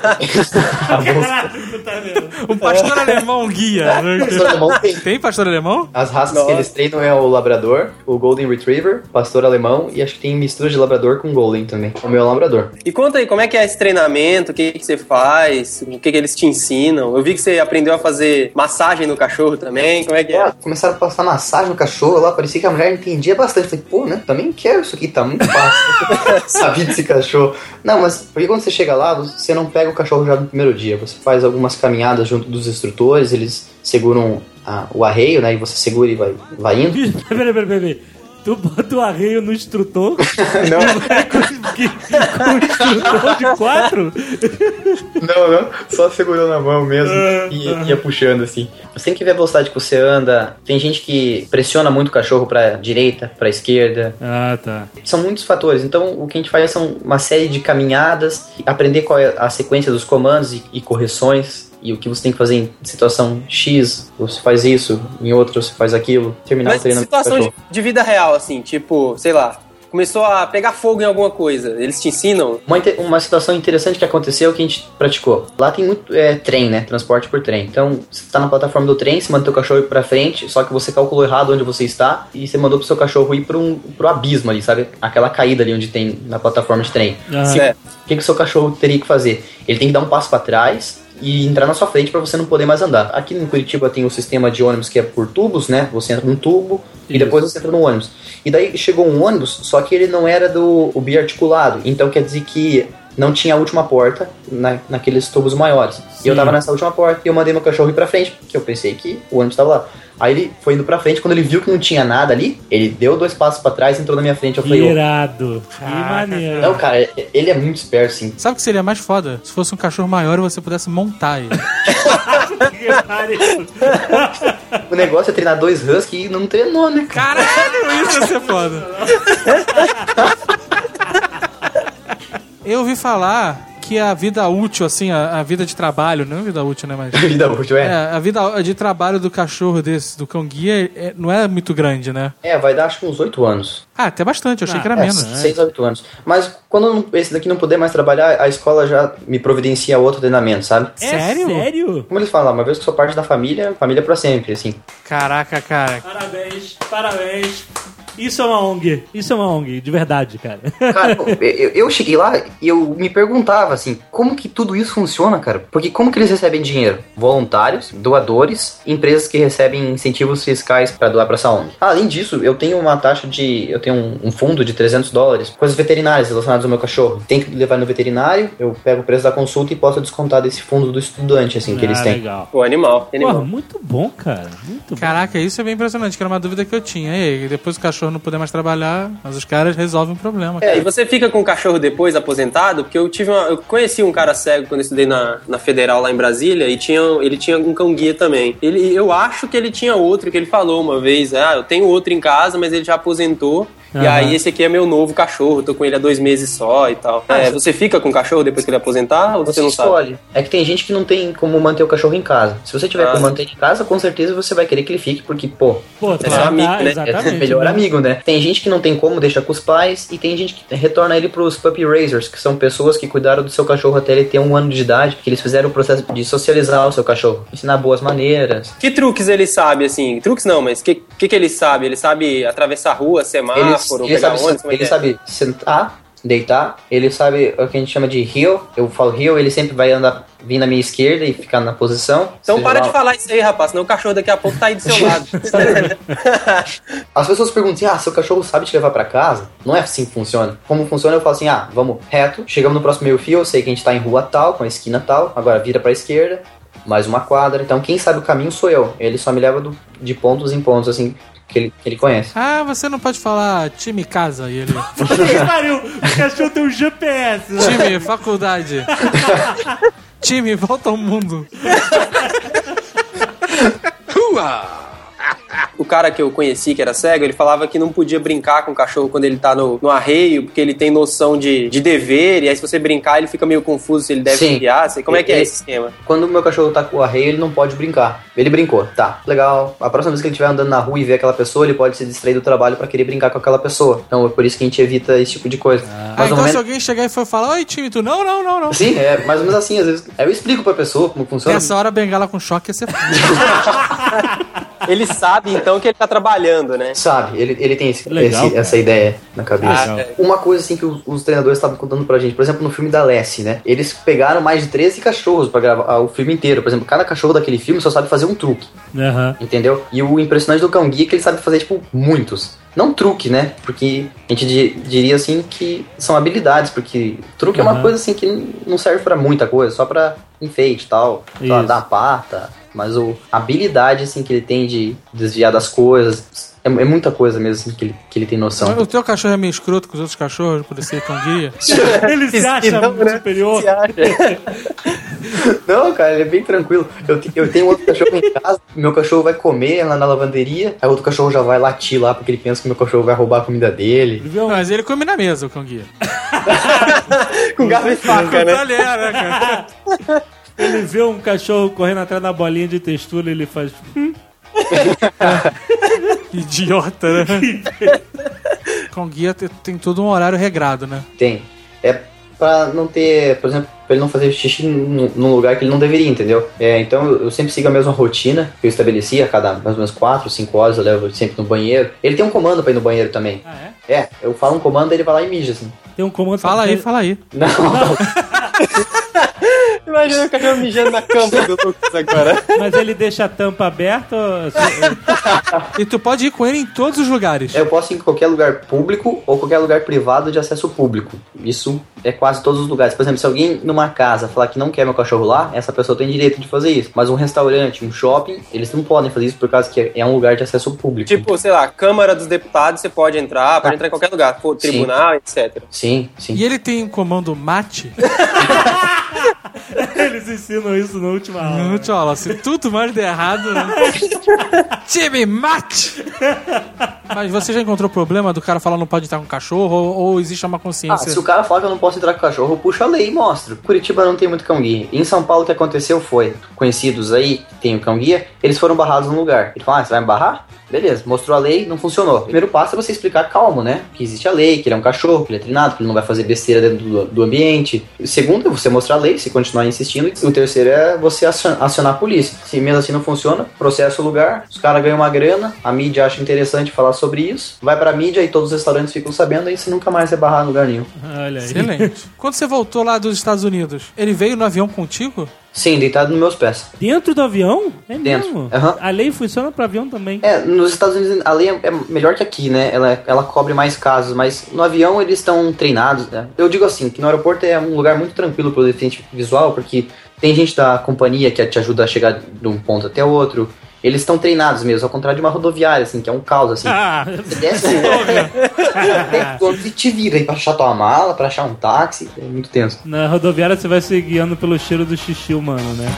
Um pastor alemão guia. Né? pastor alemão tem. Tem pastor alemão? As raças Nossa. que eles treinam é o labrador, o golden retriever, pastor alemão e acho que tem mistura de labrador com golden também. O meu é o labrador. E conta aí, como é que é esse treinamento? O que, que você faz? O que, que eles te ensinam? Eu vi que você aprendeu a fazer massagem no cachorro também. Como é que é? É, começaram a passar massagem no cachorro lá, parecia que a mulher entendia bastante. Falei, pô, né? Também quero isso aqui, tá muito fácil. Sabia desse cachorro. Não, mas porque quando você chega lá, você não pega o cachorro já no primeiro dia. Você faz algumas caminhadas junto dos instrutores, eles seguram a, o arreio, né? E você segura e vai, vai indo. Peraí, peraí, peraí. Tu bota o arreio no instrutor? Não. Vai com, que- com o instrutor de quatro? Não, não. Só segurou na mão mesmo e ia puxando assim. Você tem que ver a velocidade que você anda. Tem gente que pressiona muito o cachorro pra direita, pra esquerda. Ah, tá. São muitos fatores. Então, o que a gente faz são uma série de caminhadas, aprender qual é a sequência dos comandos e, e correções. E o que você tem que fazer em situação X, você faz isso, em outra você faz aquilo, terminar o Mas treinamento do situação de, cachorro. de vida real, assim, tipo, sei lá, começou a pegar fogo em alguma coisa, eles te ensinam? Uma, inte- uma situação interessante que aconteceu que a gente praticou. Lá tem muito é, trem, né? Transporte por trem. Então, você tá na plataforma do trem, você manda teu cachorro ir pra frente, só que você calculou errado onde você está e você mandou pro seu cachorro ir pro, um, pro abismo ali, sabe? Aquela caída ali onde tem na plataforma de trem. Ah. Certo. O que, que o seu cachorro teria que fazer? Ele tem que dar um passo pra trás e entrar na sua frente para você não poder mais andar. Aqui em Curitiba tem o sistema de ônibus que é por tubos, né? Você entra num tubo e Isso. depois você entra no ônibus. E daí chegou um ônibus, só que ele não era do o biarticulado. Então quer dizer que não tinha a última porta na, naqueles tubos maiores. E eu tava nessa última porta e eu mandei meu cachorro ir pra frente, porque eu pensei que o ônibus tava lá. Aí ele foi indo pra frente, quando ele viu que não tinha nada ali, ele deu dois passos pra trás e entrou na minha frente. Eu falei, ô, Irado. Que maneiro. não, cara, ele é muito esperto, sim. Sabe o que seria mais foda? Se fosse um cachorro maior e você pudesse montar ele. O negócio é treinar dois husky e não treinou, né, cara? Caralho, isso ia ser foda. Eu ouvi falar que a vida útil, assim, a, a vida de trabalho, não é vida útil, né, mas... Vida útil, é. É, a vida de trabalho do cachorro desse, do cão guia, é- não é muito grande, né? É, vai dar acho que uns oito anos. Ah, até bastante, eu achei Ah, que era É, menos. seis a oito anos. Mas quando eu não- esse daqui não puder mais trabalhar, a escola já me providencia outro treinamento, sabe? É Sério? sério? Como eles falam, uma vez que sou parte da família, família pra sempre, assim. Caraca, cara. Parabéns, parabéns. Isso é uma O N G. Isso é uma O N G, de verdade, cara. Cara, eu, eu cheguei lá e eu me perguntava, assim, como que tudo isso funciona, cara? Porque como que eles recebem dinheiro? Voluntários, doadores, empresas que recebem incentivos fiscais pra doar pra essa O N G. Além disso, eu tenho uma taxa de... Eu tenho um, um fundo de trezentos dólares, coisas veterinárias relacionadas ao meu cachorro. Tem que levar no veterinário, eu pego o preço da consulta e posso descontar desse fundo do estudante, assim, que eles Ah, têm. legal. Pô, animal, animal. Porra, muito bom, cara. Muito bom. Caraca, isso é bem impressionante, que era uma dúvida que eu tinha. E aí, depois o cachorro cachorro não puder mais trabalhar, mas os caras resolvem o problema. É, e você fica com o cachorro depois, aposentado? Porque eu tive uma, eu conheci um cara cego quando eu estudei na, na Federal lá em Brasília, e tinha, ele tinha um cão-guia também. Ele, eu acho que ele tinha outro, que ele falou uma vez, ah, eu tenho outro em casa, mas ele já aposentou. Uhum. E aí esse aqui é meu novo cachorro, tô com ele há dois meses só e tal. Ah, é, você fica com o cachorro depois que ele aposentar ou você, você não escolhe. sabe? É que tem gente que não tem como manter o cachorro em casa. Se você tiver ah. como manter em casa, com certeza você vai querer que ele fique, porque, pô, pô é seu amigo, né? Exatamente, é melhor né? amigo, né? Tem gente que não tem como, deixa com os pais, e tem gente que retorna ele pros puppy raisers, que são pessoas que cuidaram do seu cachorro até ele ter um ano de idade, que eles fizeram o processo de socializar o seu cachorro, ensinar boas maneiras. Que truques ele sabe, assim? Truques não, mas que que, que ele sabe? Ele sabe atravessar a rua, semáforo, ele, ele pegar sabe, ônibus? Ele é? sabe sentar, deitar, ele sabe o que a gente chama de heel, eu falo heel, ele sempre vai andar, vir na minha esquerda e ficar na posição. Então para lá... de falar isso aí, rapaz, senão o cachorro daqui a pouco tá aí do seu lado. As pessoas perguntam assim, ah, seu cachorro sabe te levar pra casa? Não é assim que funciona. Como funciona, eu falo assim, ah, vamos reto, chegamos no próximo meio fio, eu sei que a gente tá em rua tal, com a esquina tal, agora vira pra esquerda, mais uma quadra, então quem sabe o caminho sou eu, ele só me leva do, de pontos em pontos, assim, que ele, que ele conhece. Ah, você não pode falar time casa e ele... Pariu, o cachorro tem um G P S. Time, faculdade. Time, volta ao mundo. O cara que eu conheci, que era cego, ele falava que não podia brincar com o cachorro quando ele tá no, no arreio, porque ele tem noção de, de dever, e aí se você brincar, ele fica meio confuso se ele deve Sim. criar. Como é que é ele, esse esquema? Quando o meu cachorro tá com o arreio, ele não pode brincar. Ele brincou, tá, legal. A próxima vez que ele estiver andando na rua e ver aquela pessoa, ele pode se distrair do trabalho pra querer brincar com aquela pessoa. Então é por isso que a gente evita esse tipo de coisa. Ah, Mas então momento... se alguém chegar e for falar, oi time, tu não, não, não, não. Sim, é mais ou menos assim, às vezes. Aí eu explico pra pessoa como funciona. Nessa hora, bengala com choque ia ser... Ele sabe, então, que ele tá trabalhando, né? Sabe, ele, ele tem esse, Legal, esse, essa ideia na cabeça. Legal. Uma coisa assim que os, os treinadores estavam contando pra gente, por exemplo, no filme da Lassie, né? Eles pegaram mais de treze cachorros pra gravar o filme inteiro. Por exemplo, cada cachorro daquele filme só sabe fazer um truque. Uhum. Entendeu? E o impressionante do cão guia é que ele sabe fazer, tipo, muitos. Não truque, né? Porque a gente di- diria assim que são habilidades, porque truque Uhum. é uma coisa assim que não serve pra muita coisa, só pra enfeite e tal, só dar a pata. Mas o, a habilidade assim que ele tem de desviar das coisas, é, é muita coisa mesmo assim, que, ele, que ele tem noção. O teu cachorro é meio escroto com os outros cachorros, por ser cão guia? Ele se acha Não, muito né? superior. Se acha. Não, cara, ele é bem tranquilo. Eu, te- eu tenho outro cachorro em casa, meu cachorro vai comer lá na lavanderia, aí outro cachorro já vai latir lá porque ele pensa que meu cachorro vai roubar a comida dele. Não, mas ele come na mesa, o cão guia. Com garfo e faca, né? Talher, né, cara? Ele vê um cachorro correndo atrás da bolinha de textura e ele faz... Idiota, né? Cão guia tem, tem todo um horário regrado, né? Tem. É pra não ter, por exemplo, pra ele não fazer xixi num, num lugar que ele não deveria, entendeu? É, então eu, eu sempre sigo a mesma rotina que eu estabeleci, a cada mais ou menos quatro, cinco horas eu levo ele sempre no banheiro. Ele tem um comando pra ir no banheiro também. Ah, é? É, eu falo um comando e ele vai lá e mija, assim. Tem um comando... Fala aí, fala aí. Não, Imagina o cachorro mijando na cama do Lucas agora. Mas ele deixa a tampa aberta? Ou... E tu pode ir com ele em todos os lugares. eu posso ir em qualquer lugar público ou qualquer lugar privado de acesso público. Isso é quase todos os lugares. Por exemplo, se alguém numa casa falar que não quer meu cachorro lá, essa pessoa tem direito de fazer isso. Mas um restaurante, um shopping, eles não podem fazer isso por causa que é um lugar de acesso público. Tipo, sei lá, Câmara dos Deputados, você pode entrar, pode entrar em qualquer lugar, pô, tribunal, etcétera. Sim, sim. E ele tem um comando mate. Eles ensinam isso na última aula. Não te fala, se tudo mais der errado, né? Time mate! Mas você já encontrou problema do cara falar não pode estar com cachorro? Ou, ou existe uma Ah, consciência? se o cara falar que eu não posso entrar com o cachorro, eu puxo a lei e mostro. Curitiba não tem muito cão guia. Em São Paulo o que aconteceu foi, conhecidos aí que tem o cão guia, eles foram barrados no lugar. Ele falou, ah, você vai me barrar? Beleza, mostrou a lei, não funcionou. O primeiro passo é você explicar calmo, né? Que existe a lei, que ele é um cachorro, que ele é treinado, que ele não vai fazer besteira dentro do, do ambiente. O segundo é você mostrar a lei, se continuar insistindo. E o terceiro é você acionar, acionar a polícia. Se mesmo assim não funciona, processa o lugar, os caras ganham uma grana, a mídia acha interessante falar sobre isso, vai pra mídia e todos os restaurantes ficam sabendo, aí você nunca mais vai barrar em lugar nenhum. Olha aí. Excelente. Quando você voltou lá dos Estados Unidos, ele veio no avião contigo? Sim, deitado nos meus pés. Dentro do avião? É Dentro. mesmo? Aham. A lei funciona para avião também. É, nos Estados Unidos a lei é é melhor que aqui, né? Ela, ela cobre mais casos, mas no avião eles estão treinados, né? Eu digo assim, que no aeroporto é um lugar muito tranquilo pro deficiente visual, porque tem gente da companhia que te ajuda a chegar de um ponto até outro. eles estão treinados mesmo, ao contrário de uma rodoviária, assim, que é um caos, assim. Ah, Você desce e te vira aí pra achar tua mala, pra achar um táxi, é muito tenso. na rodoviária você vai se guiando pelo cheiro do xixi humano, né?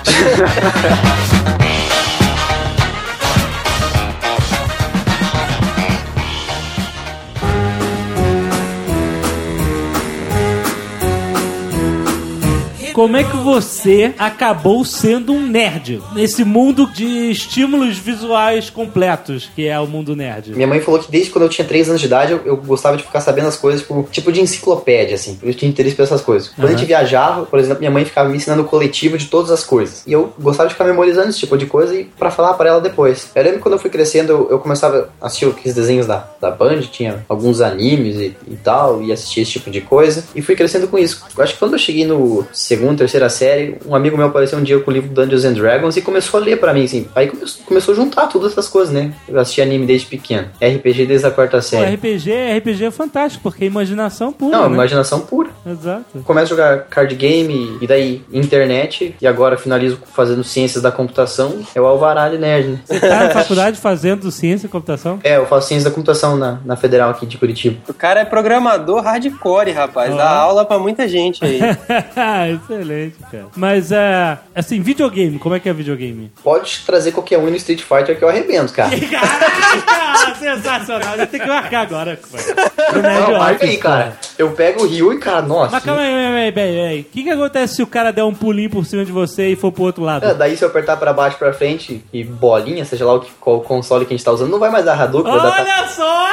Como é que você acabou sendo um nerd nesse mundo de estímulos visuais completos, que é o mundo nerd? Minha mãe falou que desde quando eu tinha três anos de idade, eu, eu gostava de ficar sabendo as coisas por tipo de enciclopédia, assim. Eu tinha interesse por essas coisas. Quando Uhum. a gente viajava, por exemplo, minha mãe ficava me ensinando o coletivo de todas as coisas. E eu gostava de ficar memorizando esse tipo de coisa e pra falar pra ela depois. Eu lembro que quando eu fui crescendo, eu, eu começava a assistir aqueles desenhos da, da Band, tinha alguns animes e, e tal, e assistia esse tipo de coisa. E fui crescendo com isso. Eu acho que quando eu cheguei no segundo, terceira série, um amigo meu apareceu um dia com o livro Dungeons and Dragons e começou a ler pra mim, assim. Aí come, começou a juntar todas essas coisas, né? Eu assisti anime desde pequeno. R P G desde a quarta O série. R P G, R P G é fantástico, porque é imaginação pura, Não, né? imaginação pura. Exato. Começo a jogar card game e daí internet e agora finalizo fazendo ciências da computação. É o Alvarado Nerd, né? Você tá na faculdade fazendo ciência e computação? É, eu faço ciências da computação na, na Federal aqui de Curitiba. O cara é programador hardcore, rapaz. Ah. Dá aula pra muita gente aí. Excelente, cara. Mas, é, assim, videogame, como é que é videogame? Pode trazer qualquer um no Street Fighter que eu arrebento, cara. Caraca, sensacional. Já tem que marcar agora. Pro Nerd Não, marca Office, aí, cara. Eu pego o Ryu e, cara, nossa. Mas calma aí, aí, aí, aí. O que que acontece se o cara der um pulinho por cima de você e for pro outro lado? É, daí se eu apertar pra baixo, pra frente e bolinha, seja lá o que, qual console que a gente tá usando, não vai mais dar Hadouken. vai dar... Olha só!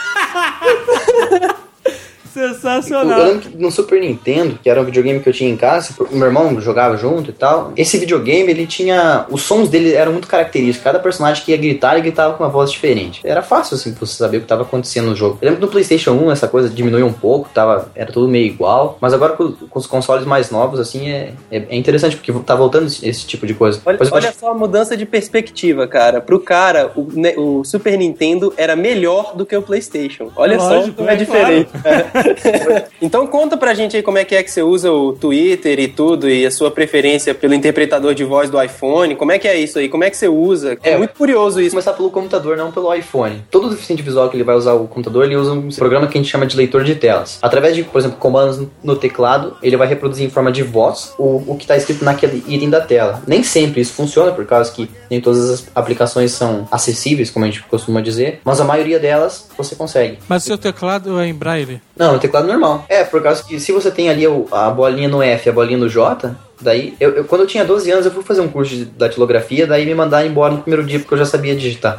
Eu Sensacional. lembro que no Super Nintendo, que era um videogame que eu tinha em casa, o meu irmão jogava junto e tal. Esse videogame, ele tinha... Os sons dele eram muito característicos. Cada personagem que ia gritar, ele gritava com uma voz diferente. Era fácil, assim, pra você saber o que estava acontecendo no jogo. Eu lembro que no PlayStation um essa coisa diminuiu um pouco, tava, era tudo meio igual. Mas agora com, com os consoles mais novos, assim, é, é, é interessante, porque tá voltando esse, esse tipo de coisa. Olha, Mas eu olha acho- só a mudança de perspectiva, cara. Pro cara, o, ne- o Super Nintendo era melhor do que o PlayStation. Olha Lógico, só como é é diferente. Então conta pra gente aí como é que é que você usa o Twitter e tudo, e a sua preferência pelo interpretador de voz do iPhone. Como é que é isso aí? Como é que você usa? É, É, muito curioso isso. começar pelo computador, não pelo iPhone. Todo deficiente visual que ele vai usar o computador, ele usa um programa que a gente chama de leitor de telas. Através de, por exemplo, comandos no- no teclado, ele vai reproduzir em forma de voz o, o que está escrito naquele item da tela. Nem sempre isso funciona, por causa que nem todas as aplicações são acessíveis, como a gente costuma dizer, mas a maioria delas você consegue. Mas o seu teclado é em braille? Não, no teclado normal. É, por causa que se você tem ali o- a bolinha no F e a bolinha no J, daí, eu, eu- quando eu tinha doze anos, eu fui fazer um curso de datilografia, daí me mandaram embora no primeiro dia, porque eu já sabia digitar.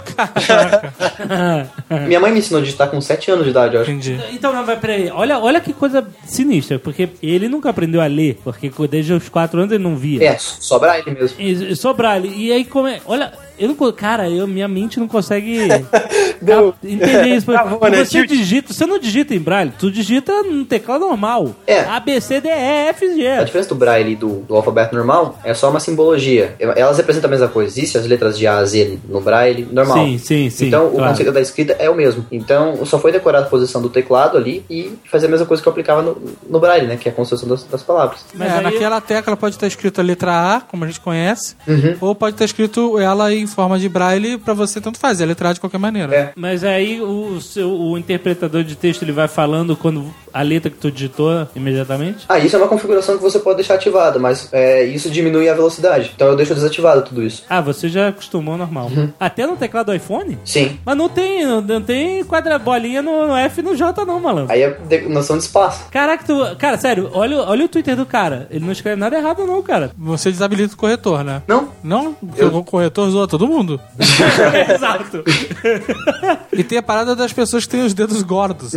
Minha mãe me ensinou a digitar com sete anos de idade, eu acho. Entendi. Então, não, vai, peraí. Olha, olha que coisa sinistra, porque ele nunca aprendeu a ler, porque desde os quatro anos ele não via. É, só braille mesmo. E, e só braille. E aí, como é... Olha, eu não... co- Cara, eu, minha mente não consegue Deu- cap- entender isso. Travou, né? Você digita... Você não digita em braille, tu digita no teclado normal. É. A, B, C, D, E, F, A G. diferença do braille e do, do alfabeto normal é só uma simbologia. Elas representam a mesma coisa. Existem as letras de A a Z no braille normal. Sim, sim, sim. Então, o claro. conceito da escrita é o mesmo. Então, só foi decorar a posição do teclado ali e fazer a mesma coisa que eu aplicava no, no braille, né? Que é a construção das, das palavras. Mas é, aí- naquela tecla pode estar escrito a letra A, como a gente conhece, Uhum. ou pode estar escrito ela em forma de braille pra você tanto fazer, a letra A de qualquer maneira. É. Mas aí o, seu, o interpretador de texto ele vai falando quando a letra que tu digitou imediatamente? Ah, isso é uma configuração que você pode deixar ativada, mas é, isso diminui a velocidade. Então eu deixo desativado tudo isso. Ah, você já acostumou normal. Até no teclado do iPhone? Sim. Mas não tem, não, não tem quadra bolinha no, no F e no J não, malandro. Aí é de- noção de espaço. Caraca, tu... Cara, sério, olha, olha o Twitter do cara. Ele não escreve nada errado não, cara. Você desabilita o corretor, né? Não? Não? Porque Eu- o corretor zoa todo mundo. Exato. E tem a parada das pessoas que têm os dedos gordos.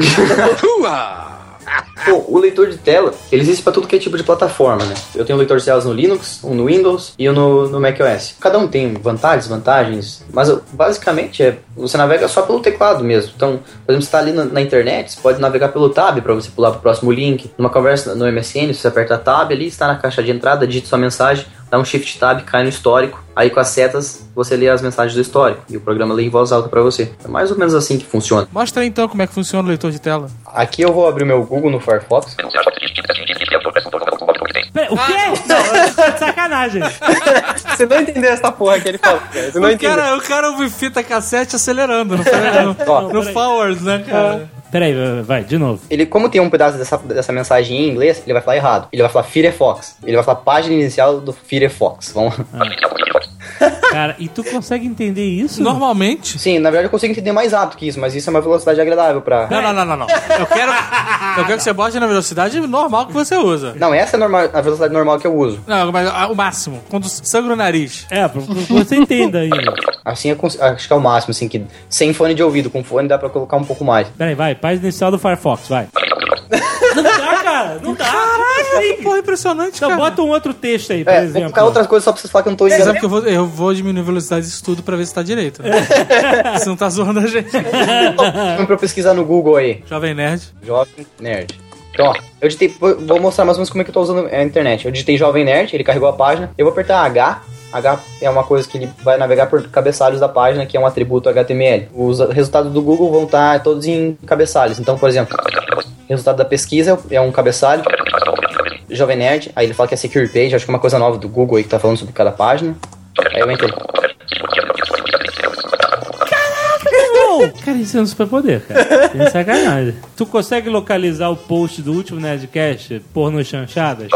Bom, o leitor de tela, ele existe para tudo que é tipo de plataforma, né? Eu tenho um leitor de telas no Linux, um no Windows e um no, no macOS. Cada um tem vantagens, desvantagens, mas basicamente é, você navega só pelo teclado mesmo. Então, por exemplo, você está ali na, na internet, você pode navegar pelo tab para você pular para o próximo link. Numa conversa no M S N, você aperta tab ali, está na caixa de entrada, digita sua mensagem, dá um shift tab, cai no histórico. Aí com as setas, você lê as mensagens do histórico e o programa lê em voz alta para você. É mais ou menos assim que funciona. Mostra aí então como é que funciona o leitor de tela. Aqui eu vou abrir o meu Google no Firefox. Pera, o quê? Não, tá de sacanagem. Você não entendeu essa porra que ele falou, cara. Você não O entendeu. cara, o cara ouve fita cassete acelerando, não foi? No, no forward, né, cara? Peraí, vai, de novo. Ele, como tem um pedaço dessa, dessa mensagem em inglês, ele vai falar errado. Ele vai falar Firefox. Ele vai falar página inicial do Firefox. Vamos lá. Cara, e tu consegue entender isso? Normalmente... Sim, na verdade eu consigo entender mais rápido que isso, mas isso é uma velocidade agradável pra... Não, não, não, não, não. Eu quero, eu quero que você bote na velocidade normal que você usa. Não, essa é normal, a velocidade normal que eu uso. Não, mas ah, o máximo. Quando sangra o nariz. É, pra, pra você entenda aí. Assim, eu cons- acho que é o máximo, assim, que sem fone de ouvido, com fone dá pra colocar um pouco mais. Peraí, vai, página inicial do Firefox, vai. Não dá, cara, não dá. Caraca, porra, impressionante, Então cara. bota um outro texto aí, por É, vou exemplo. colocar outras coisas só pra vocês falarem que eu não tô Você entendendo. sabe que eu vou, eu vou diminuir a velocidade disso tudo pra ver se tá direito. Né? Você não tá zoando a gente. Vamos pra eu pesquisar no Google aí. Jovem Nerd. Jovem Nerd. Então, ó, eu digitei, vou vou mostrar mais ou menos como é que eu tô usando a internet. Eu digitei Jovem Nerd, ele carregou a página. Eu vou apertar H. H é uma coisa que ele vai navegar por cabeçalhos da página, que é um atributo H T M L. Os resultados do Google vão estar todos em cabeçalhos. Então, por exemplo, resultado da pesquisa é um cabeçalho. Jovem Nerd, aí ele fala que é Secure Page, acho que é uma coisa nova do Google aí que tá falando sobre cada página. Aí eu entrei. Não! Cara, isso é um superpoder, cara. Tem sacanagem. Tu consegue localizar o post do último Nerdcast, porno chanchadas?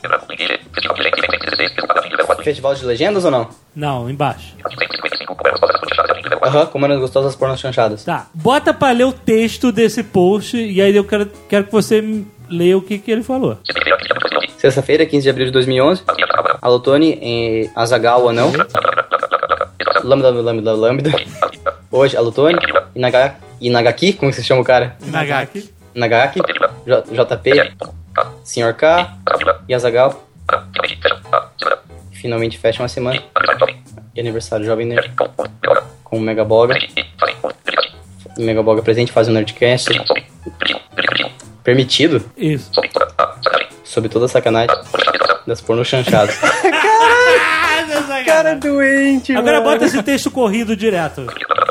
Festival de legendas ou não? Não, embaixo. Aham, como eram gostosas pornas chanchadas. Tá, bota pra ler o texto desse post e aí eu quero, quero que você leia o que, que ele falou. Sexta-feira, quinze de abril de dois mil e onze. Alô, Tony, em Azaghal ou não? Lambda, lambda, lambda. Hoje, alô, Tony. Inaga, Inagaki, como você chama o cara? Nagaki. Nagaki. J- JP. senhor K. E Azaghal. Finalmente fecha uma semana. E aniversário Jovem Nerd. Com o Megaboga. O Megaboga presente, faz um Nerdcast. Permitido? Isso. Sob toda a sacanagem das porno chanchadas. Cara doente, Agora mano. bota esse texto corrido direto.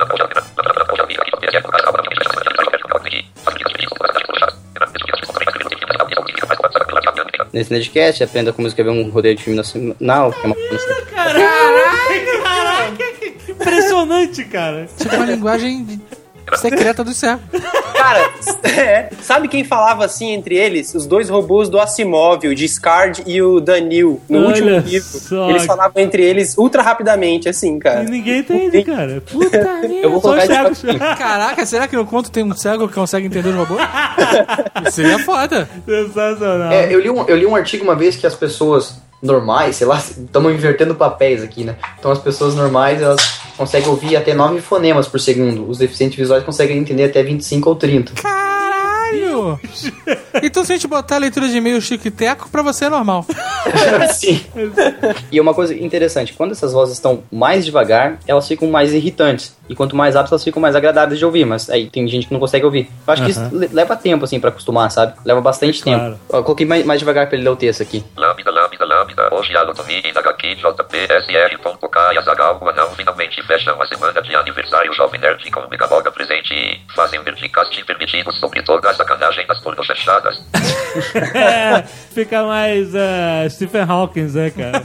Nesse Nerdcast, aprenda como escrever um roteiro de filme nacional, que é uma... Caraca, caraca, que impressionante, cara. Tipo uma linguagem secreta do céu. Cara, é, sabe quem falava assim entre eles? Os dois robôs do Asimov, o Discard e o Danil, no Olha último livro. só. Eles falavam entre eles ultra rapidamente, assim, cara. E ninguém entende, cara. Puta merda. Eu vou só os colocar cegos. Caraca, será que no conto tem um cego que consegue entender os robôs? Isso seria foda. Sensacional. É, eu li, um, eu li um artigo uma vez que as pessoas normais, sei lá, estamos invertendo papéis aqui, né? Então as pessoas normais, elas conseguem ouvir até nove fonemas por segundo. Os deficientes visuais conseguem entender até vinte e cinco ou trinta. Caralho! Então se a gente botar a leitura de e-mail chico e teco, pra você é normal. Sim. E uma coisa interessante, quando essas vozes estão mais devagar, elas ficam mais irritantes. E quanto mais rápido, elas ficam mais agradáveis de ouvir. Mas aí tem gente que não consegue ouvir. Eu acho que isso le- leva tempo, assim, pra acostumar, sabe? Leva bastante Claro. tempo. Eu coloquei mais, mais devagar pra ele ler o texto aqui. Lambda, lambda, lambda, hoje a Lotomi, Inagaki, J P, S R ponto K e Azaghal, o anão finalmente fecham a semana de aniversário Jovem Nerd com o Megaboga presente e fazem Nerdcast permitido sobre toda a sacanagem das pornochachadas. É, fica mais uh, Stephen Hawking, né, cara?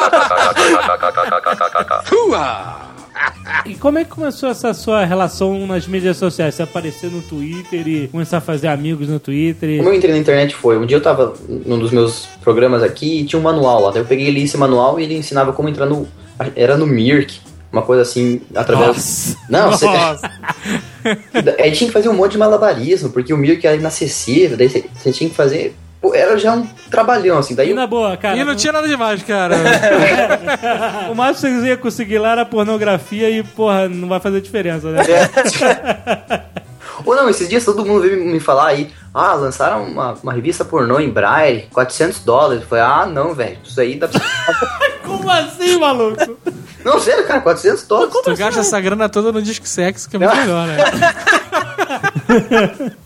E como é que começou essa sua relação nas mídias sociais? Você aparecer no Twitter e começar a fazer amigos no Twitter e... Como eu entrei na internet foi, um dia eu tava num dos meus programas aqui e tinha um manual lá. Daí eu peguei e li esse manual e ele ensinava como entrar no... Era no Mirk, uma coisa assim, através... Nossa. Não, você... Nossa. Aí tinha que fazer um monte de malabarismo, porque o Mirk era inacessível, daí você, você tinha que fazer... Pô, era já um trabalhão, assim, daí... E eu- na boa, cara. E não tinha nada demais, cara. O máximo que você ia conseguir lá era pornografia e, porra, não vai fazer diferença, né? Ou não, esses dias todo mundo veio me falar aí, ah, lançaram uma, uma revista pornô em Braille, quatrocentos dólares. Eu falei, ah, não, velho, isso aí dá pra... Como assim, maluco? Não, sério, cara, quatrocentos dólares. Tu gasta essa grana toda no disco sexo, que é muito melhor, né?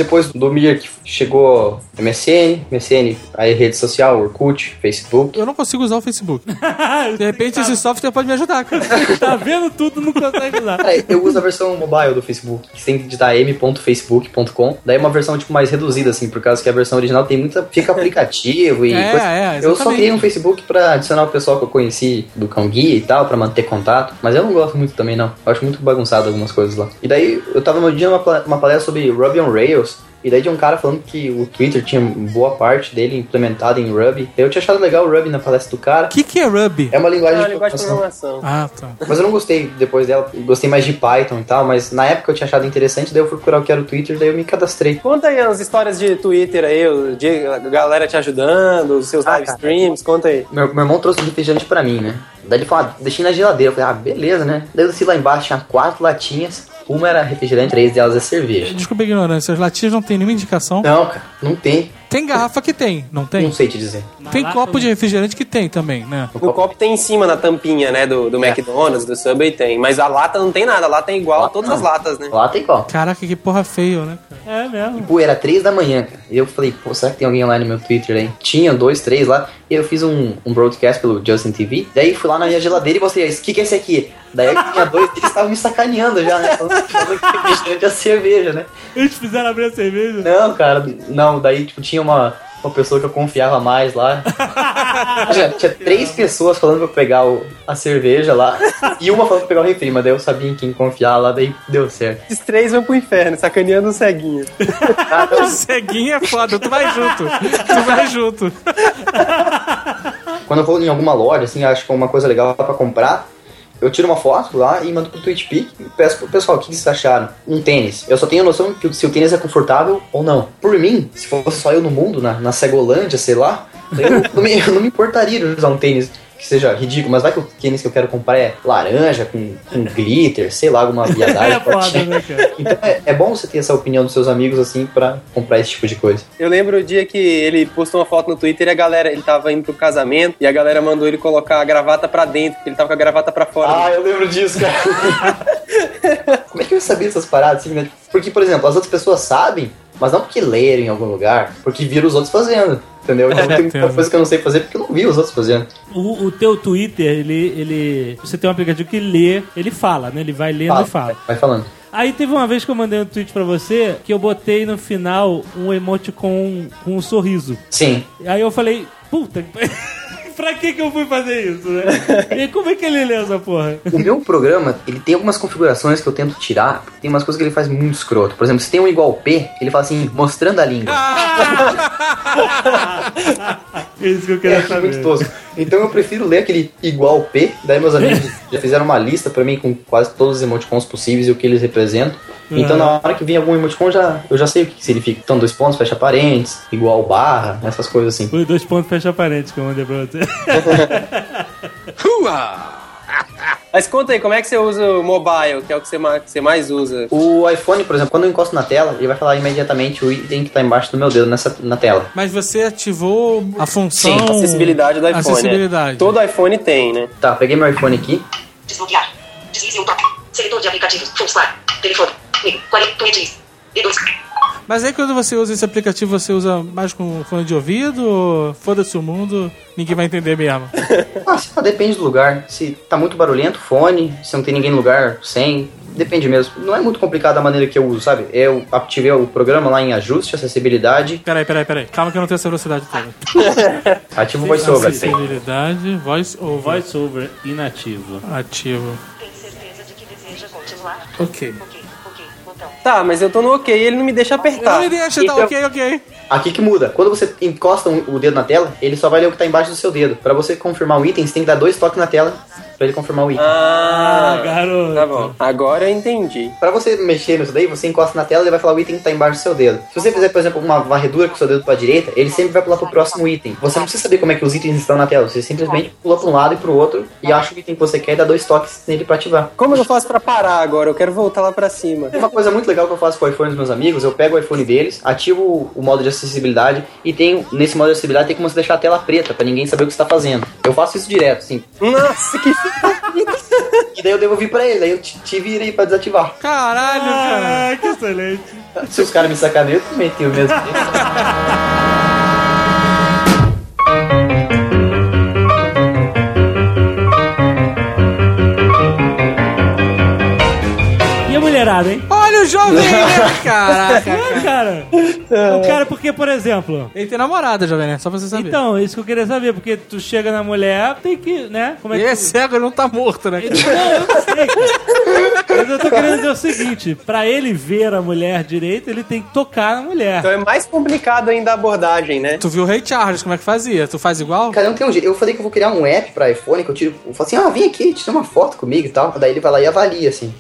depois do Mirk chegou M S N, M S N, aí rede social, Orkut, Facebook. Eu não consigo usar o Facebook. De repente esse software pode me ajudar, cara. Tá vendo tudo, não consegue usar. É, eu uso a versão mobile do Facebook, que tem que digitar m ponto facebook ponto com. Daí é uma versão tipo mais reduzida, assim, por causa que a versão original tem muita... Fica aplicativo e É, coisa. é, Eu só exatamente. criei um Facebook pra adicionar o pessoal que eu conheci do Cão Guia e tal, pra manter contato. Mas eu não gosto muito também, não. Eu acho muito bagunçado algumas coisas lá. E daí, eu tava no dia uma, pla- uma palestra sobre Ruby on Rails. E daí de um cara falando que o Twitter tinha boa parte dele implementada em Ruby. Eu tinha achado legal o Ruby na palestra do cara. O que, que é Ruby? É uma linguagem, É uma de, linguagem de programação. programação. Ah, tá. Mas eu não gostei depois dela. Gostei mais de Python e tal. Mas na época eu tinha achado interessante. Daí eu fui procurar o que era o Twitter. Daí eu me cadastrei. Conta aí as histórias de Twitter aí, o dia, a galera te ajudando, os seus Ah, live streams, conta aí. Meu, meu irmão trouxe um refrigerante pra mim, né? Daí ele falou, ah, deixei na geladeira. Eu falei, ah, beleza, né? Daí eu desci lá embaixo, tinha quatro latinhas. Uma era refrigerante, três delas é cerveja. Desculpa a ignorância, as latinhas não tem nenhuma indicação. Não, cara, não tem. Tem garrafa que tem, não tem? Não sei te dizer. Tem copo de refrigerante que tem também, né? No copo tem em cima, na tampinha, né, do, do É. McDonald's, do Subway tem. Mas a lata não tem nada, a lata é igual a Lata todas não. as latas, né? Lá tem qual? Caraca, que porra feio, né, cara? É mesmo. Pô, era três da manhã, cara. E eu falei, pô, será que tem alguém lá no meu Twitter aí? Tinha dois, três lá. E eu fiz um, um broadcast pelo Justin T V. Daí fui lá na minha geladeira e mostrei, o que, que é esse aqui? Daí eu tinha dois, eles estavam me sacaneando já, né? Falando falando que refrigerante é cerveja, né? Eles fizeram abrir a cerveja. Não, cara, não. Daí, tipo, tinha uma, uma pessoa que eu confiava mais lá. Tinha, tinha três pessoas falando pra eu pegar o, a cerveja lá. E uma falando pra pegar o refri, mas daí eu sabia em quem confiar lá, daí deu certo. Esses três vão pro inferno, sacaneando o ceguinho. O ceguinho é foda, tu vai junto. Tu vai junto. Quando eu vou em alguma loja, assim, acho que é uma coisa legal pra comprar, eu tiro uma foto lá e mando pro TweetPic e peço pro pessoal, o que vocês acharam? Um tênis. Eu só tenho noção que se o tênis é confortável ou não. Por mim, se fosse só eu no mundo, na, na Cegolândia, sei lá, eu não, me, eu não me importaria de usar um tênis que seja ridículo, mas vai que o tênis que eu quero comprar é laranja, com, com glitter, sei lá, alguma viadagem. É foda, né, cara? Então é, é bom você ter essa opinião dos seus amigos, assim, pra comprar esse tipo de coisa. Eu lembro o dia que ele postou uma foto no Twitter e a galera, ele tava indo pro casamento e a galera mandou ele colocar a gravata pra dentro, porque ele tava com a gravata pra fora. Ah, eu lembro disso, cara. Como é que eu sabia dessas paradas, assim, né? Porque, por exemplo, as outras pessoas sabem, mas não porque leram em algum lugar, porque viram os outros fazendo, entendeu? Então tem muita coisa que eu não sei fazer porque eu não vi os outros fazendo. O, o teu Twitter, ele, ele. Você tem um aplicativo que lê, ele fala, né? Ele vai lendo Fala, e fala. Vai falando. Aí teve uma vez que eu mandei um tweet pra você que eu botei no final um emoji com, com um sorriso. Sim. Aí eu falei, puta, pra que que eu fui fazer isso, né? E como é que ele lê essa porra? O meu programa, ele tem algumas configurações que eu tento tirar, porque tem umas coisas que ele faz muito escroto. Por exemplo, se tem um igual P, ele fala assim, mostrando a língua. É isso que eu queria É saber. muito tosco. Então eu prefiro ler aquele igual P, daí meus amigos já fizeram uma lista pra mim com quase todos os emoticons possíveis e o que eles representam. Então na hora que vem algum emoticon, já, eu já sei o que significa. Então dois pontos, fecha parênteses, igual barra, essas coisas assim. Foi dois pontos fecha parênteses que eu mandei pra você. Mas conta aí, como é que você usa o mobile, que é o que você mais, que você mais usa? O iPhone, por exemplo, quando eu encosto na tela, ele vai falar imediatamente o item que tá embaixo do meu dedo nessa, na tela. Mas você ativou a função... Sim, acessibilidade do iPhone. Acessibilidade. É. Todo iPhone tem, né? Tá, peguei meu iPhone aqui. Desbloquear. Deslize um toque. Seletor de aplicativos. Fullstar. Telefone. Amigo. quarenta tweets. E dois. Mas aí quando você usa esse aplicativo, você usa mais com fone de ouvido ou foda-se o mundo, ninguém vai entender mesmo? Ah, sei lá, depende do lugar. Se tá muito barulhento, fone. Se não tem ninguém no lugar, sem. Depende mesmo. Não é muito complicado a maneira que eu uso, sabe? Eu ativei o programa lá em ajuste, acessibilidade. Peraí, peraí, peraí. Calma que eu não tenho essa velocidade toda. Ativo o voiceover. Acessibilidade, voice over. Voice over inativo. Ativo. Tem certeza de que deseja continuar? Ok. Ok, ok. Botão. Tá, mas eu tô no ok e ele não me deixa apertar. Não me deixa, tá Então- ok, ok. Aqui que muda. Quando você encosta o dedo na tela, ele só vai ler o que tá embaixo do seu dedo. Pra você confirmar o item, você tem que dar dois toques na tela pra ele confirmar o item. Ah, Ah, garoto. Tá bom. Agora eu entendi. Pra você mexer nisso daí, você encosta na tela e ele vai falar o item que tá embaixo do seu dedo. Se você fizer, por exemplo, uma varredura com o seu dedo pra direita, ele sempre vai pular pro próximo item. Você não precisa saber como é que os itens estão na tela. Você simplesmente pula pra um lado e pro outro e acha o item que você quer e dá dois toques nele pra ativar. Como eu faço pra parar agora? Eu quero voltar lá pra cima. Uma coisa muito legal que eu faço com o iPhone dos meus amigos, eu pego o iPhone deles, ativo o modo de acessibilidade e tem, nesse modo de acessibilidade tem como você deixar a tela preta pra ninguém saber o que você tá fazendo. Eu faço isso direto, assim. Nossa, que E daí eu devolvi pra ele, daí eu te, te virei pra desativar. Caralho, cara. Ah, que excelente. Se os caras me sacaneiam, eu também tenho o mesmo. E a mulherada, hein? Olha o jovem nerd, caraca. É, cara. O cara, porque, por exemplo... Ele tem namorada, jovem nerd, só pra você saber. Então, isso que eu queria saber, porque tu chega na mulher, tem que, né? Como é Ele que... é cego, ele não tá morto, né? Ele- Não, eu não sei, cara. Mas eu tô querendo dizer o seguinte, pra ele ver a mulher direito, ele tem que tocar na mulher. Então é mais complicado ainda a abordagem, né? Tu viu o Ray Charles, como é que fazia? Tu faz igual? Cada um tem um jeito. Eu falei que eu vou criar um app pra iPhone, que eu tiro. Eu falo assim, ah, vem aqui, tira uma foto comigo e tal. Daí ele vai lá e avalia, assim.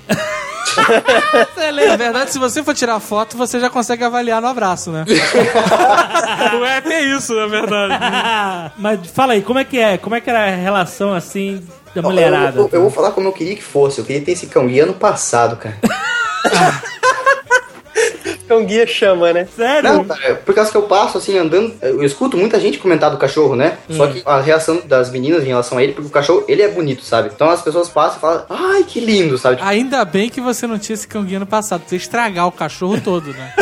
Na verdade, se você for tirar foto, você já consegue avaliar no abraço, né? O app é isso, na verdade. Mas fala aí, como é que é? Como é que era a relação, assim, da mulherada? Eu, eu, eu vou falar como eu queria que fosse. Eu queria ter esse cão guia ano passado, cara. Então guia chama, né? Sério? Não, cara, por causa que eu passo assim, andando, eu escuto muita gente comentar do cachorro, né? Hum. Só que a reação das meninas em relação a ele, porque o cachorro, ele é bonito, sabe? Então as pessoas passam e falam, ai, que lindo, sabe? Tipo, Ainda bem que você não tinha esse cão guia no passado. Tu ia estragar o cachorro todo, né?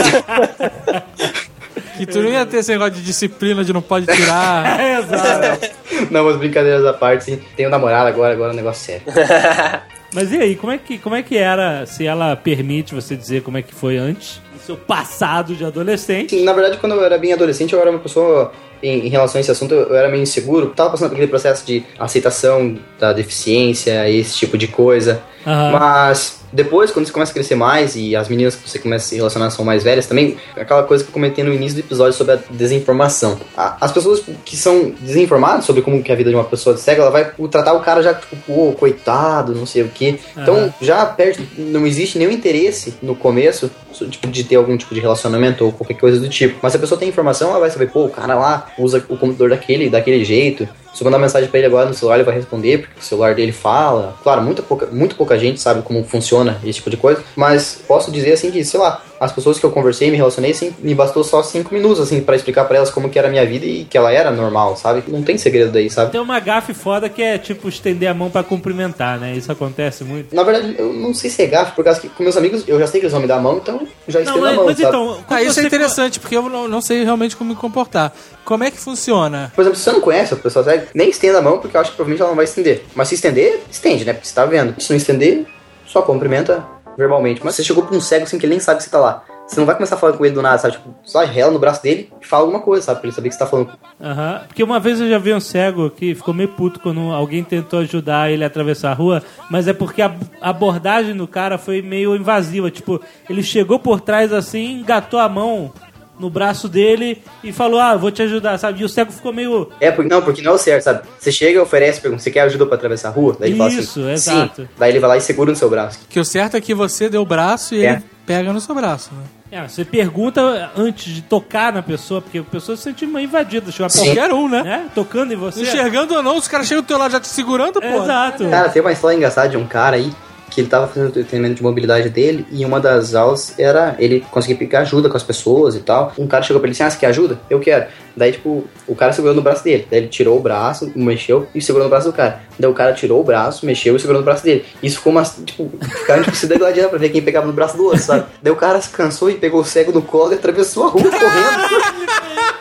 Que tu não ia ter esse negócio de disciplina de não pode tirar. É, exato. não, mas brincadeiras à parte, sim. Tenho namorada agora, agora é um negócio sério. Mas e aí, como é, que, como é que era, se ela permite você dizer como é que foi antes, do seu passado de adolescente? Sim, na verdade, quando eu era bem adolescente, eu era uma pessoa, em, em relação a esse assunto, eu era meio inseguro. Tava passando por aquele processo de aceitação da deficiência, esse tipo de coisa. Aham. Mas depois, quando você começa a crescer mais e as meninas que você começa a se relacionar são mais velhas também, aquela coisa que eu comentei no início do episódio sobre a desinformação. A- As pessoas que são desinformadas sobre como que é a vida de uma pessoa cega, ela vai tratar o cara já tipo, pô, coitado, não sei o quê. Então, Aham. já perde, não existe nenhum interesse no começo tipo, de ter algum tipo de relacionamento ou qualquer coisa do tipo. Mas se a pessoa tem informação, ela vai saber, pô, o cara lá usa o computador daquele, daquele jeito. Se eu mandar mensagem pra ele agora no celular, ele vai responder, porque o celular dele fala. Claro, muito pouca, muito pouca gente sabe como funciona esse tipo de coisa, mas posso dizer assim que, sei lá, as pessoas que eu conversei e me relacionei, assim, me bastou só cinco minutos, assim, pra explicar pra elas como que era a minha vida e que ela era normal, sabe? Não tem segredo daí, sabe? Tem uma gafe foda que é, tipo, estender a mão pra cumprimentar, né? Isso acontece muito. Na verdade, eu não sei se é gafe, por causa que com meus amigos, eu já sei que eles vão me dar a mão, então eu já Não, estendo a mas, mão, mas sabe? então... Ah, quando isso você é interessante, porque eu não, não sei realmente como me comportar. Como é que funciona? Por exemplo, se você não conhece a pessoa cega, nem estenda a mão, porque eu acho que provavelmente ela não vai estender. Mas se estender, estende, né? Porque você tá vendo. Se não estender, só cumprimenta verbalmente. Mas você chegou pra um cego assim que ele nem sabe que você tá lá. Você não vai começar a falar com ele do nada, sabe? Tipo, só rela no braço dele e fala alguma coisa, sabe? Pra ele saber que você tá falando. Aham. Porque uma vez eu já vi um cego que ficou meio puto quando alguém tentou ajudar ele a atravessar a rua, mas é porque a a abordagem do cara foi meio invasiva. Tipo, ele chegou por trás assim, engatou a mão no braço dele e falou, ah, vou te ajudar, sabe? E o cego ficou meio... É, porque, não, porque não é o certo, sabe? Você chega, oferece, pergunta, você quer ajuda pra atravessar a rua? Daí ele fala Isso, assim, exato. sim. Daí ele vai lá e segura no seu braço. Que o certo é que você deu o braço e É. ele pega no seu braço, né? É, você pergunta antes de tocar na pessoa, porque a pessoa se sente meio invadida. Chega Sim. Qualquer um, né? né? Tocando em você. Enxergando ou não, os caras chegam do teu lado já te segurando, pô. Exato. Cara, tem uma história engraçada de um cara aí que ele tava fazendo o treinamento de mobilidade dele e uma das aulas era ele conseguir pegar ajuda com as pessoas e tal. Um cara chegou pra ele assim, ah, você quer ajuda? Eu quero. Daí, tipo, o cara segurou no braço dele. Daí ele tirou o braço, mexeu e segurou no braço do cara. Daí o cara tirou o braço, mexeu e segurou no braço dele. Isso ficou uma, tipo, ficaram tipo, se degladiando pra ver quem pegava no braço do outro, sabe? Daí o cara se cansou e pegou o cego no colo e atravessou a rua correndo.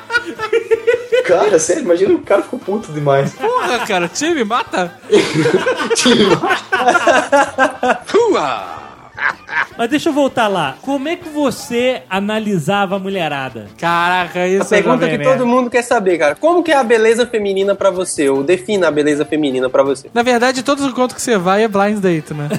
Cara, sério, imagina o cara ficou puto demais. Porra, cara, time, mata. Mas deixa eu voltar lá. Como é que você analisava a mulherada? Caraca, A isso é pergunta jovem que nerd. todo mundo quer saber, cara. Como que é a beleza feminina pra você? Ou defina a beleza feminina pra você? Na verdade, todos os encontros que você vai é blind date, né?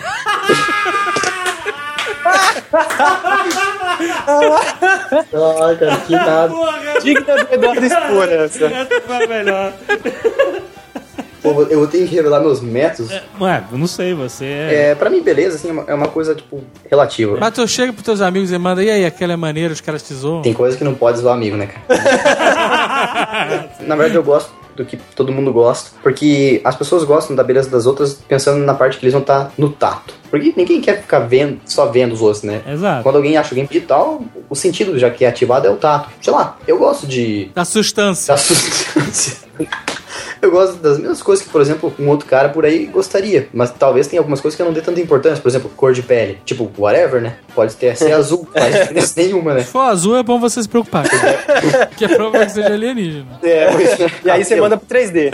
Ah, cara, que nada. Porra, Digna do Eduardo Expor essa. essa foi a melhor. Pô, eu tenho que revelar meus métodos. Ué, eu não sei, você é... É, pra mim, beleza, assim, é uma- é uma coisa, tipo, relativa. Mas tu chega pros teus amigos e manda, e aí, aquela é maneira, os caras te zoam. Tem coisa que não pode zoar amigo, né, cara? Na verdade, eu gosto do que todo mundo gosta, porque as pessoas gostam da beleza das outras pensando na parte que eles vão estar no tato. Porque ninguém quer ficar vendo, só vendo os outros, né? Exato. Quando alguém acha alguém digital, o sentido já que é ativado é o tato. Sei lá, eu gosto de... Da sustância. da substância. Eu gosto das mesmas coisas que, por exemplo, um outro cara por aí gostaria. Mas talvez tenha algumas coisas que eu não dê tanta importância. Por exemplo, cor de pele. Tipo, whatever, né? Pode ter ser azul. Não faz diferença nenhuma, né? Se for azul, é bom você se preocupar. Que é provável que seja alienígena. É, e aí você manda pro três D.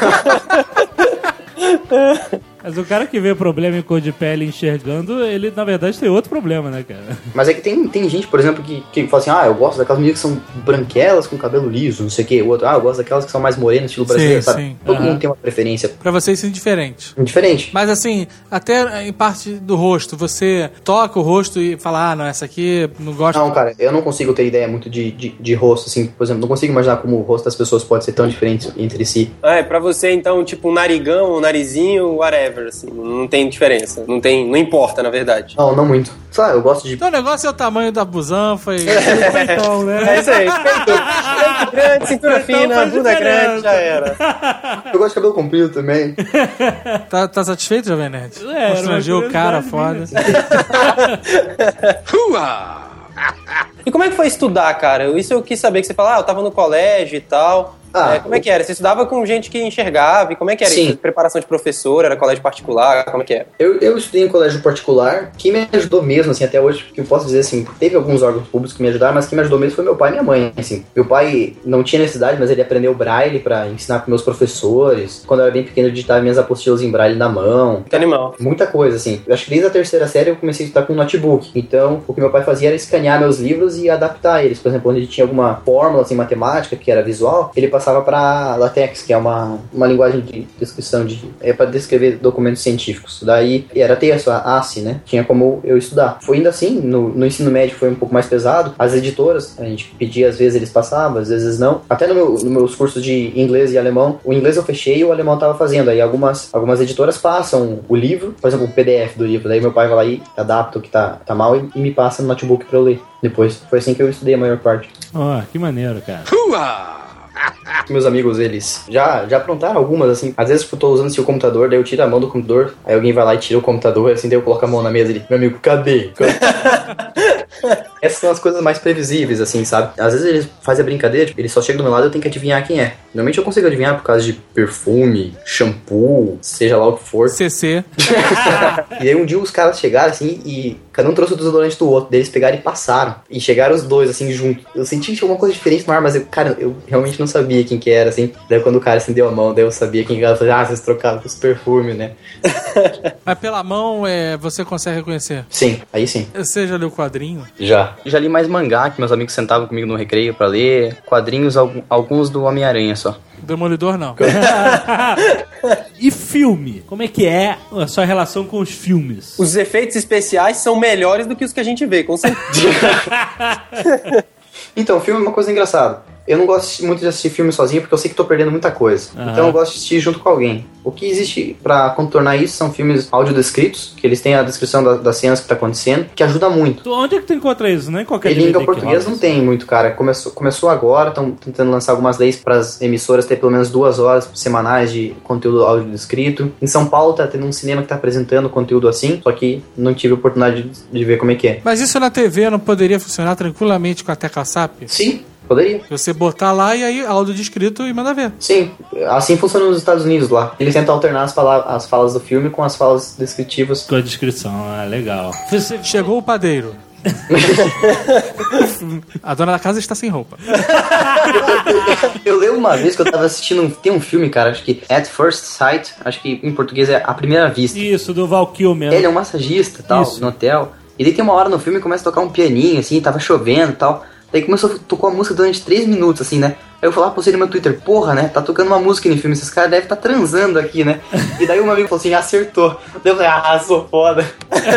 Mas o cara que vê problema em cor de pele enxergando, ele na verdade tem outro problema, né, cara? Mas é que tem, tem gente, por exemplo, que, que fala assim, ah, eu gosto daquelas meninas que são branquelas com cabelo liso, não sei o que. O outro, ah, eu gosto daquelas que são mais morenas, estilo brasileiro, Sim, sabe? sim. Todo Aham. mundo tem uma preferência Pra vocês isso é diferente. diferente. Mas assim, até em parte do rosto, você toca o rosto e fala, ah, não, essa aqui não gosto. Não, cara, eu não consigo ter ideia muito de, de, de rosto, assim. Por exemplo, não consigo imaginar como o rosto das pessoas pode ser tão diferente entre si. É, pra você, então, tipo, um narigão, um narizinho, whatever, assim, não tem diferença. Não tem, não importa, na verdade. Não, não muito. Sei lá, eu gosto de... Então o negócio é o tamanho da busanfa e... Então, né? É isso aí. Peito grande, cintura Então fina, faz bunda diferença. grande, já era. Eu gosto de cabelo comprido também. tá, tá satisfeito, Jovem Nerd? É, Constrangeu era o cara uma foda. E como é que foi estudar, cara? Isso eu quis saber, que você fala, ah, eu tava no colégio e tal. Ah, É, como é que era? Você estudava com gente que enxergava? E como é que era Sim. isso? Preparação de professor? Era colégio particular? Como é que era? Eu, eu estudei em colégio particular, que me ajudou mesmo, assim, até hoje, que eu posso dizer, assim, teve alguns órgãos públicos que me ajudaram, mas quem me ajudou mesmo foi meu pai e minha mãe, assim. Meu pai não tinha necessidade, mas ele aprendeu braille pra ensinar pros meus professores. Quando eu era bem pequeno, eu digitava minhas apostilas em braille na mão. Que animal. Muita coisa, assim. Eu acho que desde a terceira série eu comecei a estudar com um notebook. Então, o que meu pai fazia era escanear meus livros e adaptar eles. Por exemplo, onde ele tinha alguma fórmula, assim, matemática, que era visual, ele passava pra LaTeX, que é uma, uma linguagem de descrição de... é para descrever documentos científicos. Daí era texto, a A C, né? Tinha como eu estudar. Foi ainda assim, no, no ensino médio foi um pouco mais pesado. As editoras, a gente pedia, às vezes eles passavam, às vezes não. Até no meu, nos meus cursos de inglês e alemão, o inglês eu fechei e o alemão eu tava fazendo. Aí algumas, algumas editoras passam o livro, por exemplo, o P D F do livro. Daí meu pai vai lá e adapta o que tá, tá mal e, e me passa no notebook pra eu ler depois. Foi assim que eu estudei a maior parte. Ó, que maneiro, cara. Meus amigos, eles já, já aprontaram algumas, assim. Às vezes eu tô usando assim, o computador, daí eu tiro a mão do computador, aí alguém vai lá e tira o computador, assim, daí eu coloco a mão na mesa e ele, meu amigo, cadê? Essas são as coisas mais previsíveis, assim, sabe? Às vezes eles fazem a brincadeira, tipo, ele só chega do meu lado e eu tenho que adivinhar quem é. Normalmente eu consigo adivinhar por causa de perfume, shampoo, seja lá o que for. C C. E aí um dia os caras chegaram, assim, e cada um trouxe o desodorante do outro. Daí eles pegaram e passaram. E chegaram os dois, assim, juntos. Eu senti que tinha alguma coisa diferente no ar, mas eu, cara, eu realmente não sabia quem que era, assim. Daí quando o cara acendeu a mão, daí eu sabia quem que era. Eu falei, ah, vocês trocaram os perfumes, né? Mas pela mão, é, você consegue reconhecer. Sim, aí sim. Você já leu o quadrinho? Já. Já li mais mangá, que meus amigos sentavam comigo no recreio pra ler. Quadrinhos, algum- alguns do Homem-Aranha só. Demolidor, não. E filme? Como é que é a sua relação com os filmes? Os efeitos especiais são melhores do que os que a gente vê, com certeza. Então, filme é uma coisa engraçada. Eu não gosto muito de assistir filme sozinho porque eu sei que tô perdendo muita coisa. Aham. Então eu gosto de assistir junto com alguém. O que existe pra contornar isso são filmes audiodescritos, que eles têm a descrição da- das cenas que tá acontecendo, que ajuda muito. Tu- Onde é que tu encontra isso? Não é em qualquer Em D V D língua que portuguesa rola não tem muito, cara. Começou, começou agora, estão tentando lançar algumas leis para as emissoras ter pelo menos duas horas semanais de conteúdo áudio descrito. Em São Paulo tá tendo um cinema que tá apresentando conteúdo assim, só que não tive a oportunidade de, de ver como é que é. Mas isso na T V não poderia funcionar tranquilamente com a tecla S A P? Sim, poderia. Você botar lá e aí áudio descrito e manda ver. Sim, assim funciona nos Estados Unidos lá. Eles tentam alternar as, pala- as falas do filme com as falas descritivas. Com a descrição, ah, legal. Você Chegou o padeiro. A dona da casa está sem roupa. Eu lembro uma vez que eu tava assistindo, um, tem um filme, cara, acho que At First Sight, acho que em português é A Primeira Vista. Isso, do Val Kilmer. Ele é um massagista, tal, Isso. no hotel. E daí tem uma hora no filme que começa a tocar um pianinho, assim, tava chovendo e tal. Daí começou a tocar a música durante três minutos, assim, né? Aí eu falava pra você no meu Twitter, porra, né? Tá tocando uma música no filme, esses caras devem estar transando aqui, né? E daí um amigo falou assim, acertou. Daí eu falei, ah, sou foda.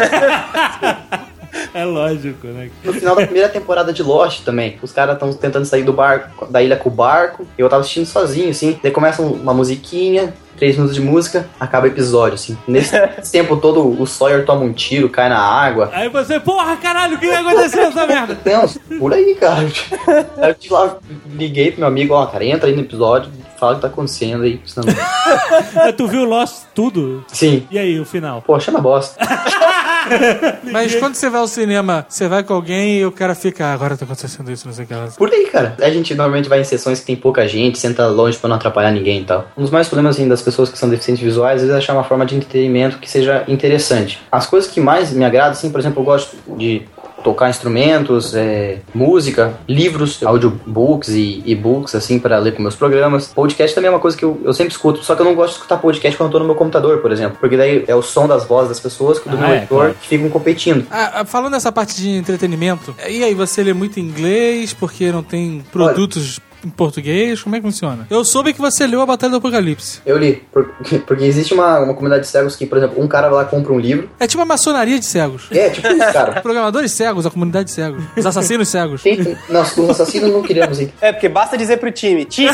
É lógico, né? No final da primeira temporada de Lost também, os caras estão tentando sair do barco, da ilha com o barco. E eu tava assistindo sozinho, assim. Daí começa uma musiquinha, três minutos de música, acaba o episódio, assim. Nesse tempo todo, o Sawyer toma um tiro, cai na água. Aí você, porra, caralho, o que aconteceu essa merda? Não, por aí, cara. Aí eu de lá, liguei pro meu amigo, ó, cara, entra aí no episódio, fala o que tá acontecendo aí. Senão... Tu viu Lost tudo? Sim. E aí, o final? Pô, chama bosta. Mas quando você vai ao cinema, você vai com alguém e o cara fica, ah, agora tá acontecendo isso, não sei o que lá. Por aí, cara. A gente normalmente vai em sessões que tem pouca gente, senta longe pra não atrapalhar ninguém e tal. Um dos maiores problemas, assim, das pessoas que são deficientes visuais, às vezes, é achar uma forma de entretenimento que seja interessante. As coisas que mais me agradam, assim, por exemplo, eu gosto de tocar instrumentos, é, música, livros, audiobooks e e-books, assim, para ler com meus programas. Podcast também é uma coisa que eu, eu sempre escuto, só que eu não gosto de escutar podcast quando eu tô no meu computador, por exemplo, porque daí é o som das vozes das pessoas do Ah, meu é, editor claro. que ficam competindo. Ah, falando dessa parte de entretenimento, e aí, você lê muito inglês porque não tem produtos em português? Como é que funciona? Eu soube que você leu a Batalha do Apocalipse. Eu li, por- porque existe uma, uma comunidade de cegos que, por exemplo, um cara vai lá e compra um livro. É tipo uma maçonaria de cegos. É, tipo isso, cara. Programadores cegos, a comunidade de cegos. Os assassinos cegos. Tem, não, os assassinos não queríamos ir. É, porque basta dizer pro time, time,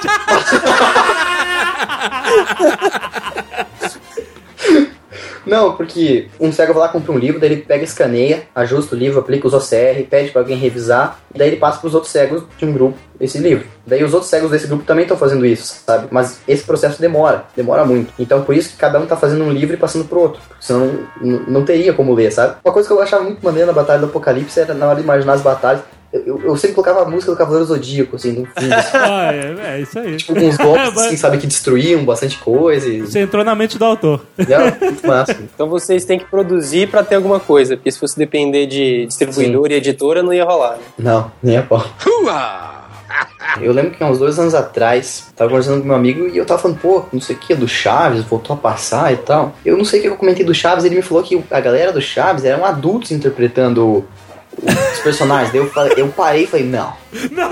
Não, porque um cego vai lá, compra um livro, daí ele pega, escaneia, ajusta o livro, aplica os O C R, pede pra alguém revisar, e daí ele passa pros outros cegos de um grupo esse livro. Daí os outros cegos desse grupo também estão fazendo isso, sabe? Mas esse processo demora, demora muito. Então por isso que cada um tá fazendo um livro e passando pro outro, porque senão não, não teria como ler, sabe? Uma coisa que eu achava muito maneira na Batalha do Apocalipse era na hora de imaginar as batalhas. Eu, eu, eu sempre colocava a música do Cavaleiro Zodíaco, assim, no fundo. Assim, Ah, é, é isso aí. tipo, com uns golpes, assim, sabe, que destruíam bastante coisa. E... Você entrou na mente do autor. Era muito massa. Então vocês têm que produzir pra ter alguma coisa, porque se fosse depender de distribuidor e editora, não ia rolar, né? Não, nem a pau. Eu lembro que há uns dois anos atrás, tava conversando com meu amigo e eu tava falando, pô, não sei o que, do Chaves, voltou a passar e tal. Eu não sei o que eu comentei do Chaves, ele me falou que a galera do Chaves eram adultos interpretando os personagens. Daí eu, falei, eu parei e falei, não. Não.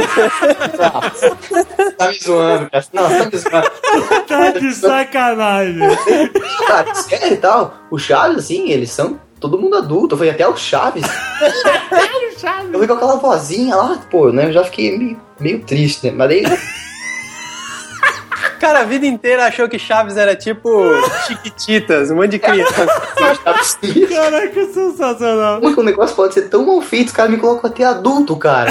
Tá me zoando, cara. Não, tá me zoando. Tá de sacanagem. Cara, sério e tal. O Chaves, assim, eles são todo mundo adulto. Eu falei, até o Chaves. Eu vi com aquela vozinha lá, pô, né? Eu já fiquei meio, meio triste, né? Mas daí... Cara, a vida inteira achou que Chaves era tipo Chiquititas, um monte de criança. Caraca, sensacional. Como é que um negócio pode ser tão mal feito? Os caras me colocam até adulto, cara.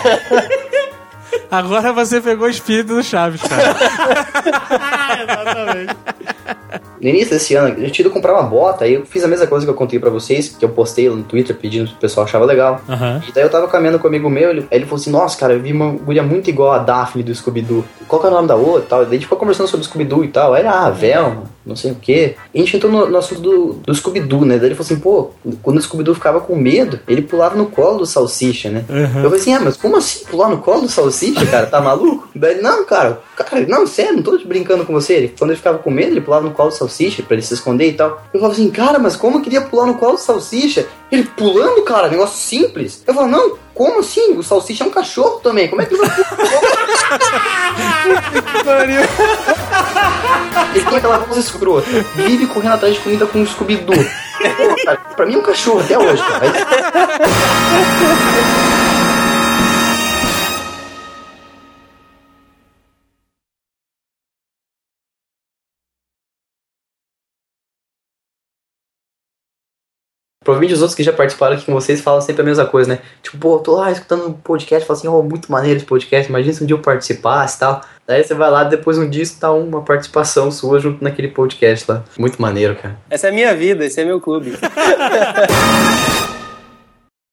Agora você pegou o espírito do Chaves, cara. Exatamente. No início desse ano, eu tinha ido comprar uma bota, aí eu fiz a mesma coisa que eu contei pra vocês, que eu postei no Twitter pedindo se o pessoal achava legal. Aham. E daí eu tava caminhando com um amigo meu, ele, aí ele falou assim, nossa, cara, eu vi uma guria muito igual a Daphne do Scooby-Doo. Qual que é o nome da outra e tal? Daí a gente ficou conversando sobre Scooby-Doo e tal. Aí era, ah, Velma, não sei o quê. E a gente entrou no, no assunto do, do Scooby-Doo, né? Daí ele falou assim, pô, quando o Scooby-Doo ficava com medo, ele pulava no colo do Salsicha, né? Uhum. Eu falei assim, ah, mas como assim pular no colo do Salsicha, cara? Tá maluco? Daí ele, não, cara, cara, não, sério, não tô brincando com você. Ele, quando ele ficava com medo, ele pulava no colo do Salsicha pra ele se esconder e tal. Eu falava assim, cara, mas como eu queria pular no colo do Salsicha? Ele pulando, cara, negócio simples. Eu falava, não, como assim? O Salsicha é um cachorro também. Como é que ele vai pular? Ele tem aquela voz escrota. Vive correndo atrás de comida com um Scooby-Doo. Pô, cara, pra mim é um cachorro até hoje, cara. Provavelmente os outros que já participaram aqui com vocês falam sempre a mesma coisa, né? Tipo, pô, eu tô lá escutando um podcast, falo assim, oh, muito maneiro esse podcast, imagina se um dia eu participasse e tal. Daí você vai lá, depois um dia escutar uma participação sua junto naquele podcast lá. Muito maneiro, cara. Essa é a minha vida, esse é meu clube.